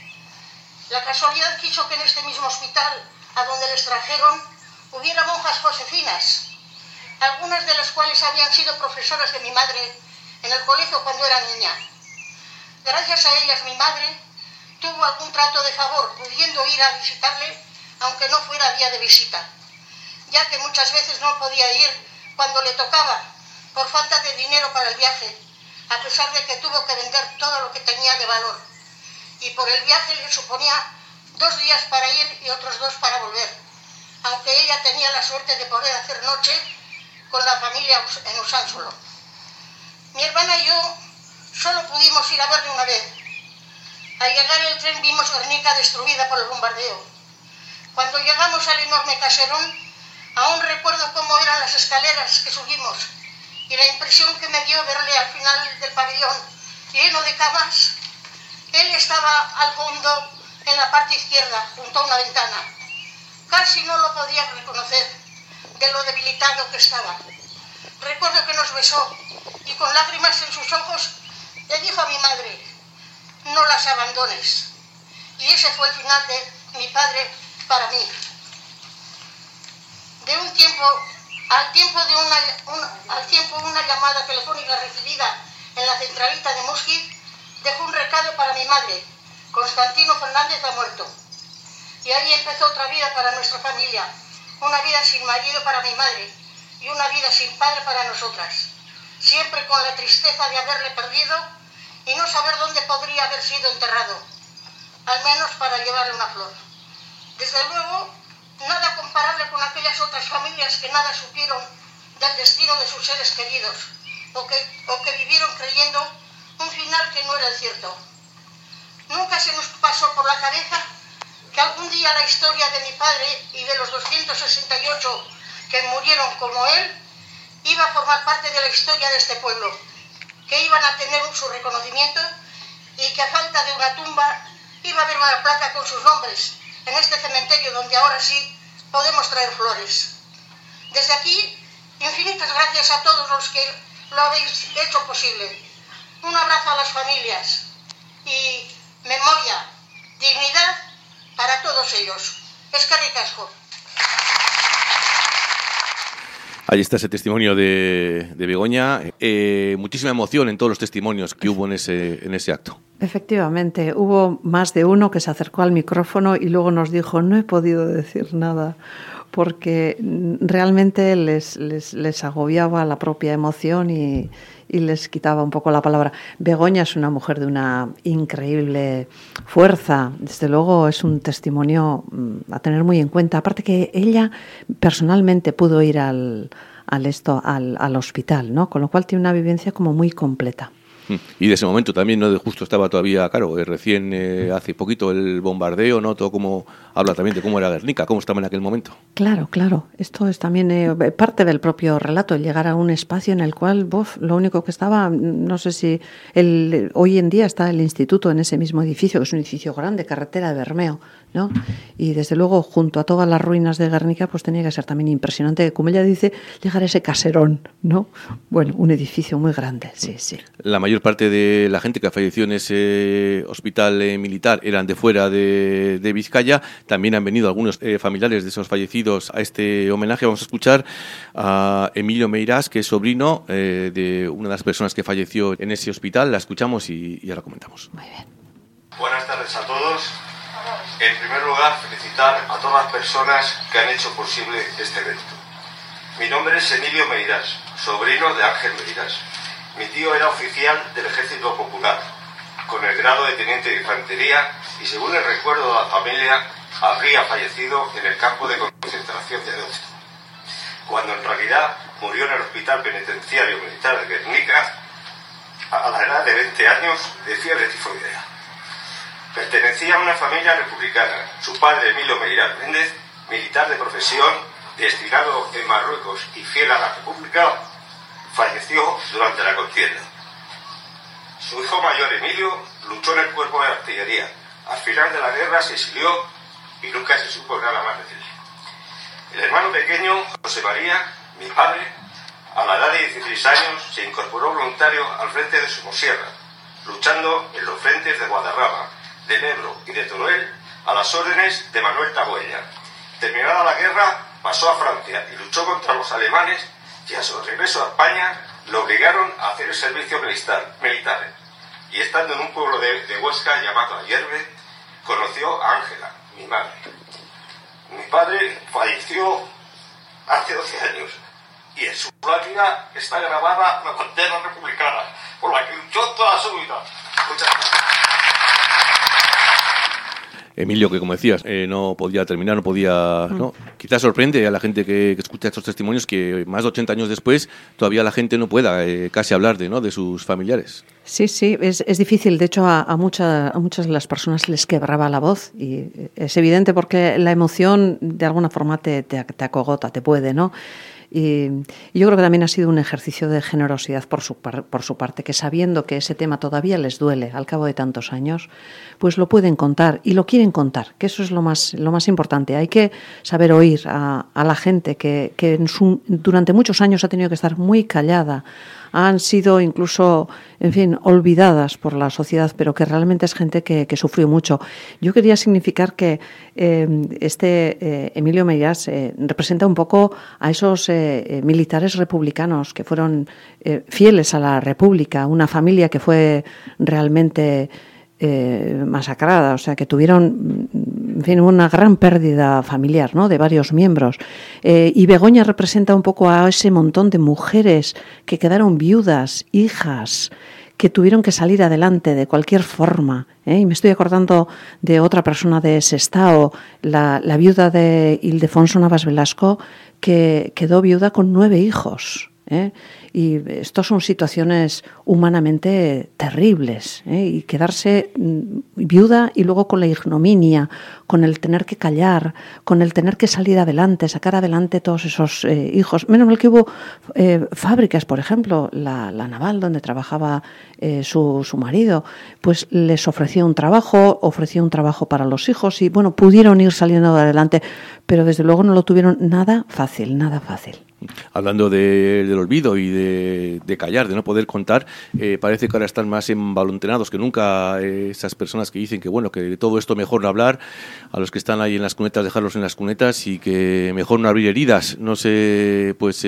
La casualidad quiso que en este mismo hospital, a donde les trajeron, hubiera monjas josefinas, algunas de las cuales habían sido profesoras de mi madre en el colegio cuando era niña. Gracias a ellas mi madre tuvo algún trato de favor, pudiendo ir a visitarle, aunque no fuera día de visita, ya que muchas veces no podía ir cuando le tocaba, por falta de dinero para el viaje, a pesar de que tuvo que vender todo lo que tenía de valor. Y por el viaje le suponía 2 días para ir y otros 2 para volver, aunque ella tenía la suerte de poder hacer noche con la familia en Usánsolo. Mi hermana y yo solo pudimos ir a verle una vez. Al llegar el tren vimos Guernica destruida por el bombardeo. Cuando llegamos al enorme caserón, aún recuerdo cómo eran las escaleras que subimos y la impresión que me dio verle al final del pabellón, lleno de camas. Él estaba al fondo, en la parte izquierda, junto a una ventana. Casi no lo podía reconocer, de lo debilitado que estaba. Recuerdo que nos besó y con lágrimas en sus ojos le dijo a mi madre: no las abandones. Y ese fue el final de mi padre para mí. Al tiempo una llamada telefónica recibida en la centralita de Musquit dejó un recado para mi madre: Constantino Fernández ha muerto. Y ahí empezó otra vida para nuestra familia, una vida sin marido para mi madre y una vida sin padre para nosotras, siempre con la tristeza de haberle perdido y no saber dónde podría haber sido enterrado, al menos para llevarle una flor. Desde luego, nada comparable con aquellas otras familias que nada supieron del destino de sus seres queridos, o que vivieron creyendo un final que no era el cierto. Nunca se nos pasó por la cabeza que algún día la historia de mi padre y de los 268 que murieron como él iba a formar parte de la historia de este pueblo, que iban a tener su reconocimiento y que a falta de una tumba iba a haber una placa con sus nombres en este cementerio donde ahora sí podemos traer flores. Desde aquí, infinitas gracias a todos los que lo habéis hecho posible. Un abrazo a las familias y memoria, dignidad para todos ellos. Eskerrik asko. Ahí está ese testimonio de Begoña. Muchísima emoción en todos los testimonios que hubo en ese acto. Efectivamente, hubo más de uno que se acercó al micrófono y luego nos dijo: no he podido decir nada, porque realmente les agobiaba la propia emoción y les quitaba un poco la palabra. Begoña es una mujer de una increíble fuerza, desde luego es un testimonio a tener muy en cuenta. Aparte que ella personalmente pudo ir al hospital, ¿no? Con lo cual tiene una vivencia como muy completa. Y de ese momento también, ¿no? Justo estaba todavía, claro, recién hace poquito el bombardeo, ¿no? Todo como habla también de cómo era Guernica, cómo estaba en aquel momento. Claro. Esto es también parte del propio relato, el llegar a un espacio en el cual, lo único que estaba, no sé si hoy en día está el instituto en ese mismo edificio, que es un edificio grande, carretera de Bermeo, ¿no? Y desde luego, junto a todas las ruinas de Guernica, pues tenía que ser también impresionante, como ella dice, llegar a ese caserón, ¿no? Bueno, un edificio muy grande, sí. La mayor parte de la gente que falleció en ese hospital militar eran de fuera de Vizcaya. También han venido algunos familiares de esos fallecidos a este homenaje. Vamos a escuchar a Emilio Meirás, que es sobrino de una de las personas que falleció en ese hospital. La escuchamos y ahora comentamos. Muy bien. Buenas tardes a todos. En primer lugar, felicitar a todas las personas que han hecho posible este evento. Mi nombre es Emilio Meirás, sobrino de Ángel Meirás. Mi tío era oficial del Ejército Popular, con el grado de teniente de infantería, y según el recuerdo de la familia, habría fallecido en el campo de concentración de Deusto, cuando en realidad murió en el Hospital Penitenciario Militar de Guernica a la edad de 20 años de fiebre tifoidea. Pertenecía a una familia republicana. Su padre, Emilio Meirás Méndez, militar de profesión, destinado en Marruecos y fiel a la República, falleció durante la contienda. Su hijo mayor, Emilio, luchó en el cuerpo de artillería. Al final de la guerra se exilió y nunca se supo nada más de él. El hermano pequeño, José María, mi padre, a la edad de 16 años se incorporó voluntario al frente de Somosierra, luchando en los frentes de Guadarrama, de Ebro y de Teruel a las órdenes de Manuel Taboella. Terminada la guerra, pasó a Francia y luchó contra los alemanes, y a su regreso a España lo obligaron a hacer el servicio militar. Y estando en un pueblo de Huesca llamado Ayerbe, conoció a Ángela, mi madre. Mi padre falleció hace 12 años y en su lápida está grabada la bandera republicana por la que luchó toda su vida. Muchas gracias. Emilio, que como decías, no podía terminar, no podía... ¿no? Quizás sorprende a la gente que escucha estos testimonios que más de 80 años después todavía la gente no pueda casi hablar de sus familiares. Sí, es difícil. De hecho, a muchas de las personas les quebraba la voz y es evidente porque la emoción de alguna forma te acogota, te puede, ¿no? Y yo creo que también ha sido un ejercicio de generosidad por su parte, que sabiendo que ese tema todavía les duele al cabo de tantos años, pues lo pueden contar y lo quieren contar, que eso es lo más importante. Hay que saber oír a la gente que durante muchos años ha tenido que estar muy callada, han sido incluso, en fin, olvidadas por la sociedad, pero que realmente es gente que sufrió mucho. Yo quería significar que Emilio Meirás representa un poco a esos militares republicanos que fueron fieles a la República, una familia que fue realmente masacrada, o sea, que tuvieron, en fin, una gran pérdida familiar, ¿no?, de varios miembros. Y Begoña representa un poco a ese montón de mujeres que quedaron viudas, hijas, que tuvieron que salir adelante de cualquier forma. Y me estoy acordando de otra persona de Sestao, la viuda de Ildefonso Navas Velasco, que quedó viuda con 9 hijos. Y estas son situaciones humanamente terribles, y quedarse viuda y luego con la ignominia, con el tener que callar, con el tener que salir adelante, sacar adelante todos esos hijos. Menos mal que hubo fábricas, por ejemplo, la naval donde trabajaba su marido, pues les ofreció un trabajo para los hijos y bueno, pudieron ir saliendo adelante, pero desde luego no lo tuvieron nada fácil, nada fácil. Hablando del olvido y de callar, de no poder contar, parece que ahora están más embalontenados que nunca esas personas que dicen que bueno, que todo esto mejor no hablar, a los que están ahí en las cunetas dejarlos en las cunetas y que mejor no abrir heridas. No sé, pues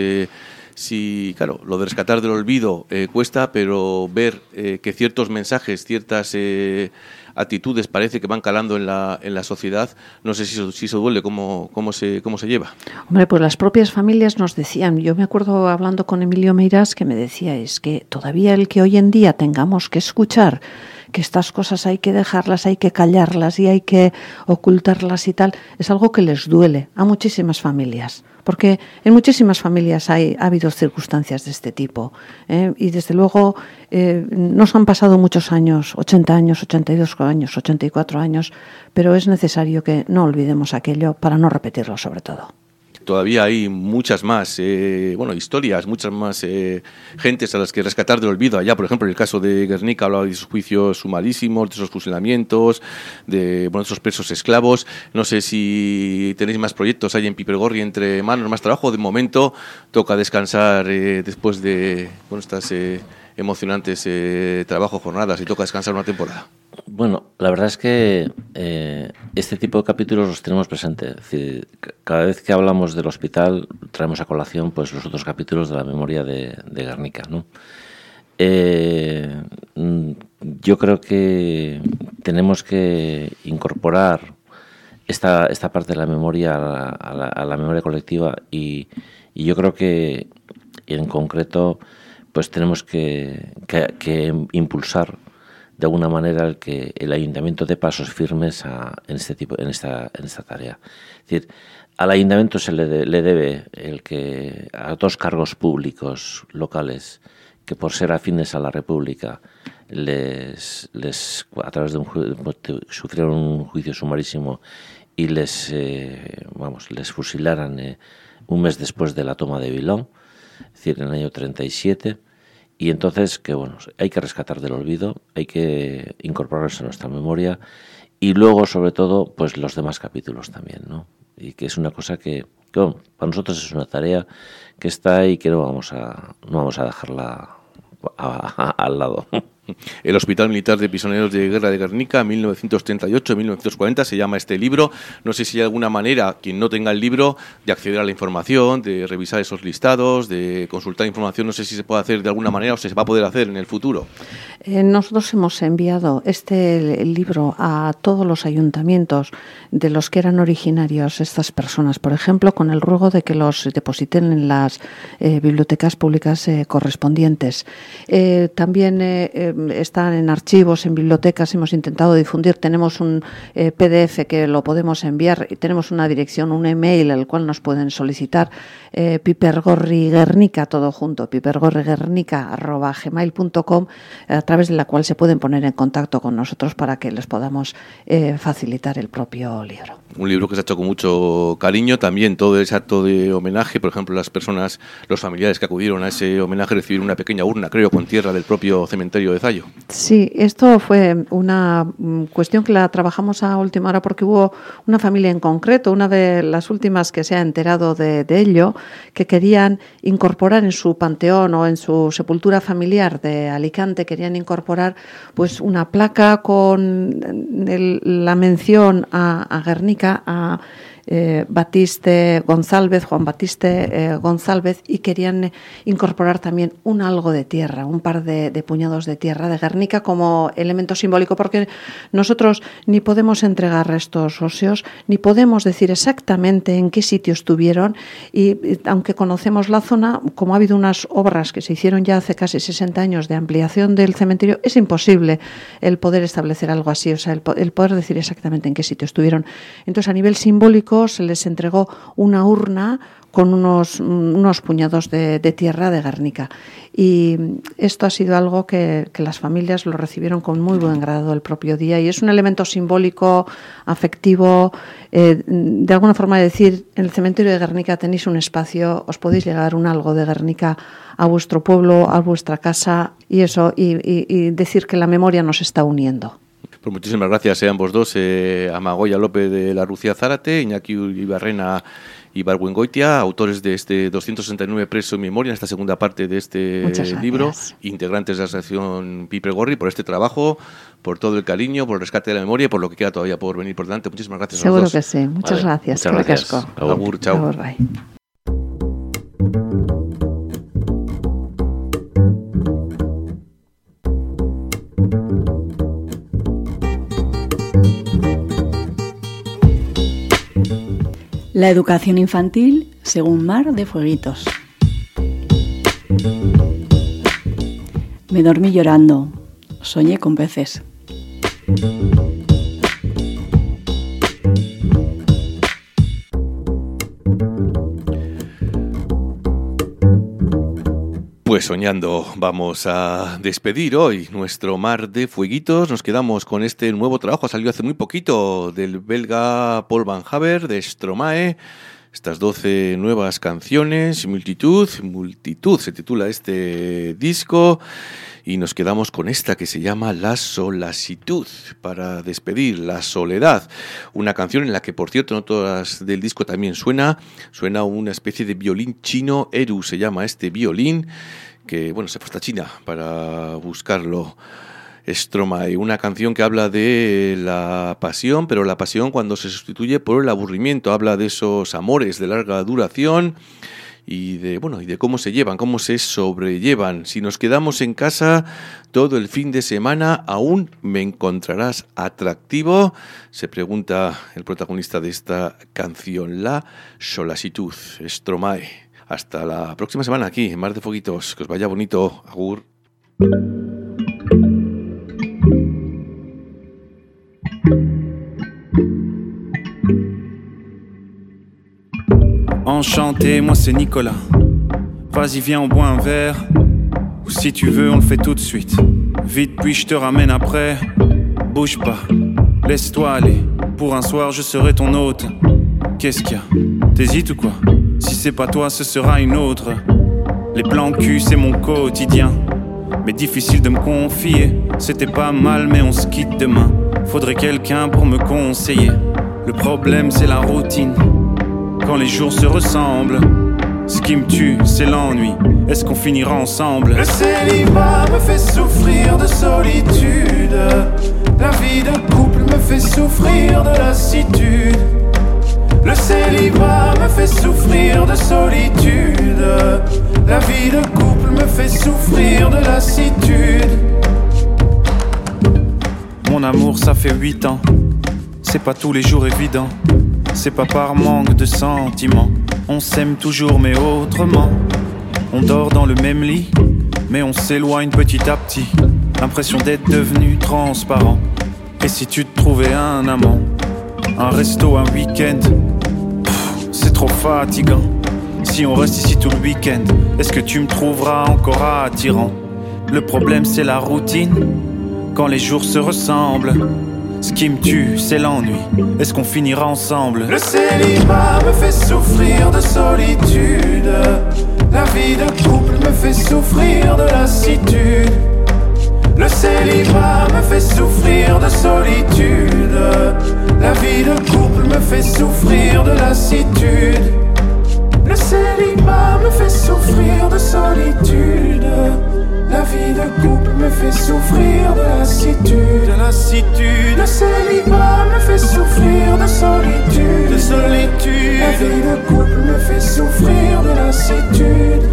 si, claro, lo de rescatar del olvido cuesta, pero ver que ciertos mensajes, ciertas actitudes parece que van calando en la sociedad, no sé si eso duele, cómo se lleva. Hombre, pues las propias familias nos decían, yo me acuerdo hablando con Emilio Meirás que me decía, es que todavía el que hoy en día tengamos que escuchar que estas cosas hay que dejarlas, hay que callarlas y hay que ocultarlas y tal, es algo que les duele a muchísimas familias. Porque en muchísimas familias ha habido circunstancias de este tipo, y desde luego nos han pasado muchos años, 80 años, 82 años, 84 años, pero es necesario que no olvidemos aquello para no repetirlo sobre todo. Todavía hay muchas más historias, muchas más gentes a las que rescatar del olvido. Allá, por ejemplo, en el caso de Guernica hablaba de esos juicios sumarísimos, de esos fusilamientos, de esos presos esclavos. No sé si tenéis más proyectos ahí en Pipergorri entre manos, más trabajo. De momento toca descansar después de estas emocionantes jornadas y toca descansar una temporada. Bueno, la verdad es que este tipo de capítulos los tenemos presentes. Es decir, cada vez que hablamos del hospital traemos a colación pues los otros capítulos de la memoria de Guernica, ¿no? Yo creo que tenemos que incorporar esta parte de la memoria a la memoria colectiva y yo creo que en concreto pues tenemos que impulsar de alguna manera el que el ayuntamiento dé pasos firmes en esta tarea. Es decir, al ayuntamiento se le debe el que a 2 cargos públicos locales que por ser afines a la República les a través de sufrieron un juicio sumarísimo y les fusilaran un mes después de la toma de Bilbao, es decir, en el año 37. Y entonces, que bueno, hay que rescatar del olvido, hay que incorporarlos a nuestra memoria y luego, sobre todo, pues los demás capítulos también, ¿no? Y que es una cosa que bueno, para nosotros es una tarea que está ahí y que no vamos a dejarla al lado. El Hospital Militar de Prisioneros de Guerra de Guernica, 1938-1940, se llama este libro. No sé si hay alguna manera, quien no tenga el libro, de acceder a la información, de revisar esos listados, de consultar información. No sé si se puede hacer de alguna manera o se va a poder hacer en el futuro. Nosotros hemos enviado este libro a todos los ayuntamientos de los que eran originarios estas personas, por ejemplo, con el ruego de que los depositen en las bibliotecas públicas correspondientes. También están en archivos, en bibliotecas, hemos intentado difundir, tenemos un PDF que lo podemos enviar y tenemos una dirección, un email al cual nos pueden solicitar, pipergorriguernica, todo junto, pipergorriguernica@gmail.com, a través de la cual se pueden poner en contacto con nosotros para que les podamos facilitar el propio libro. Un libro que se ha hecho con mucho cariño, también todo ese acto de homenaje, por ejemplo, las personas, los familiares que acudieron a ese homenaje recibieron una pequeña urna, creo, con tierra del propio cementerio de Zallo. Sí, esto fue una cuestión que la trabajamos a última hora porque hubo una familia en concreto, una de las últimas que se ha enterado de ello, que querían incorporar en su panteón o en su sepultura familiar de Alicante, querían incorporar pues una placa con la mención a Guernica, a Juan Batiste González, y querían incorporar también algo de tierra, un par de puñados de tierra de Guernica como elemento simbólico, porque nosotros ni podemos entregar restos óseos, ni podemos decir exactamente en qué sitio estuvieron, y aunque conocemos la zona, como ha habido unas obras que se hicieron ya hace casi 60 años de ampliación del cementerio, es imposible el poder establecer algo así, o sea, el poder decir exactamente en qué sitio estuvieron. Entonces, a nivel simbólico, se les entregó una urna con unos puñados de tierra de Guernica. Y esto ha sido algo que las familias lo recibieron con muy buen grado el propio día, y es un elemento simbólico, afectivo, de alguna forma de decir, en el cementerio de Guernica tenéis un espacio, os podéis llegar algo de Guernica a vuestro pueblo, a vuestra casa, y eso, y decir que la memoria nos está uniendo. Pues muchísimas gracias a ambos dos, a Magoia López de la Rucía Zárate, Iñaki Ibarrena y Barbuengoitia, autores de este 269 Preso en Memoria, en esta segunda parte de este libro, integrantes de la asociación Pipregorri, por este trabajo, por todo el cariño, por el rescate de la memoria y por lo que queda todavía por venir por delante. Muchísimas gracias. Seguro a los dos. Que sí. Muchas gracias. Muchas gracias. Agur, chao. Agur, bye. La educación infantil según Mar de Fueguitos. Me dormí llorando, soñé con peces. Pues soñando vamos a despedir hoy nuestro Mar de Fueguitos. Nos quedamos con este nuevo trabajo, ha salido hace muy poquito, del belga Paul Van Haver, de Stromae. Estas 12 nuevas canciones, Multitud se titula este disco. Y nos quedamos con esta que se llama La Solasitud, para despedir, La Soledad. Una canción en la que, por cierto, no todas del disco también suena una especie de violín chino. Eru se llama este violín, que bueno, se fue hasta China para buscarlo. Stromae, una canción que habla de la pasión, pero la pasión cuando se sustituye por el aburrimiento. Habla de esos amores de larga duración y de cómo se llevan, cómo se sobrellevan. Si nos quedamos en casa todo el fin de semana, ¿aún me encontrarás atractivo?, se pregunta el protagonista de esta canción, La Solasitud, Stromae. Hasta la próxima semana aquí en Mar de Fueguitos. Que os vaya bonito. Agur. Enchanté, moi c'est Nicolas. Vas-y viens on boit un verre. Ou si tu veux on le fait tout de suite. Vite puis je te ramène après. Bouge pas, laisse-toi aller. Pour un soir je serai ton hôte. Qu'est-ce qu'il y a? T'hésites ou quoi? Si c'est pas toi ce sera une autre. Les plans cul c'est mon quotidien. Mais difficile de me confier. C'était pas mal mais on se quitte demain. Faudrait quelqu'un pour me conseiller. Le problème c'est la routine. Quand les jours se ressemblent, ce qui me tue, c'est l'ennui. Est-ce qu'on finira ensemble? Le célibat me fait souffrir de solitude. La vie de couple me fait souffrir de lassitude. Le célibat me fait souffrir de solitude. La vie de couple me fait souffrir de lassitude. Mon amour, ça fait 8 ans. C'est pas tous les jours évident. C'est pas par manque de sentiments. On s'aime toujours mais autrement. On dort dans le même lit, mais on s'éloigne petit à petit. L'impression d'être devenu transparent. Et si tu te trouvais un amant, un resto, un week-end, c'est trop fatigant. Si on reste ici tout le week-end, est-ce que tu me trouveras encore attirant? Le problème c'est la routine, quand les jours se ressemblent. Ce qui me tue, c'est l'ennui. Est-ce qu'on finira ensemble? Le célibat me fait souffrir de solitude. La vie de couple me fait souffrir de lassitude. Le célibat me fait souffrir de solitude. La vie de couple me fait souffrir de lassitude. Le célibat me fait souffrir de solitude. La vie de couple me fait souffrir de lassitude. Le célibat me fait souffrir de solitude. vie de couple me fait souffrir de lassitude.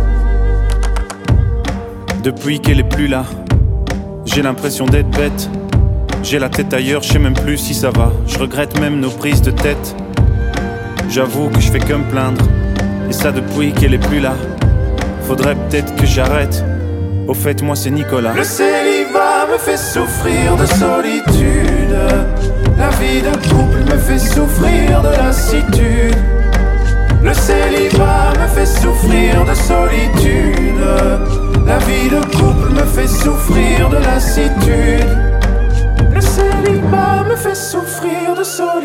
Depuis qu'elle est plus là, j'ai l'impression d'être bête. J'ai la tête ailleurs, je sais même plus si ça va. Je regrette même nos prises de tête. J'avoue que je fais que me plaindre. Et ça depuis qu'elle est plus là. Faudrait peut-être que j'arrête. Au fait, moi c'est Nicolas. Le célibat me fait souffrir de solitude. La vie de couple me fait souffrir de lassitude. Le célibat me fait souffrir de solitude. La vie de couple me fait souffrir de lassitude. Le célibat me fait souffrir de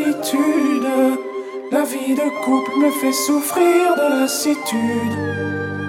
solitude. La vie de couple me fait souffrir de lassitude.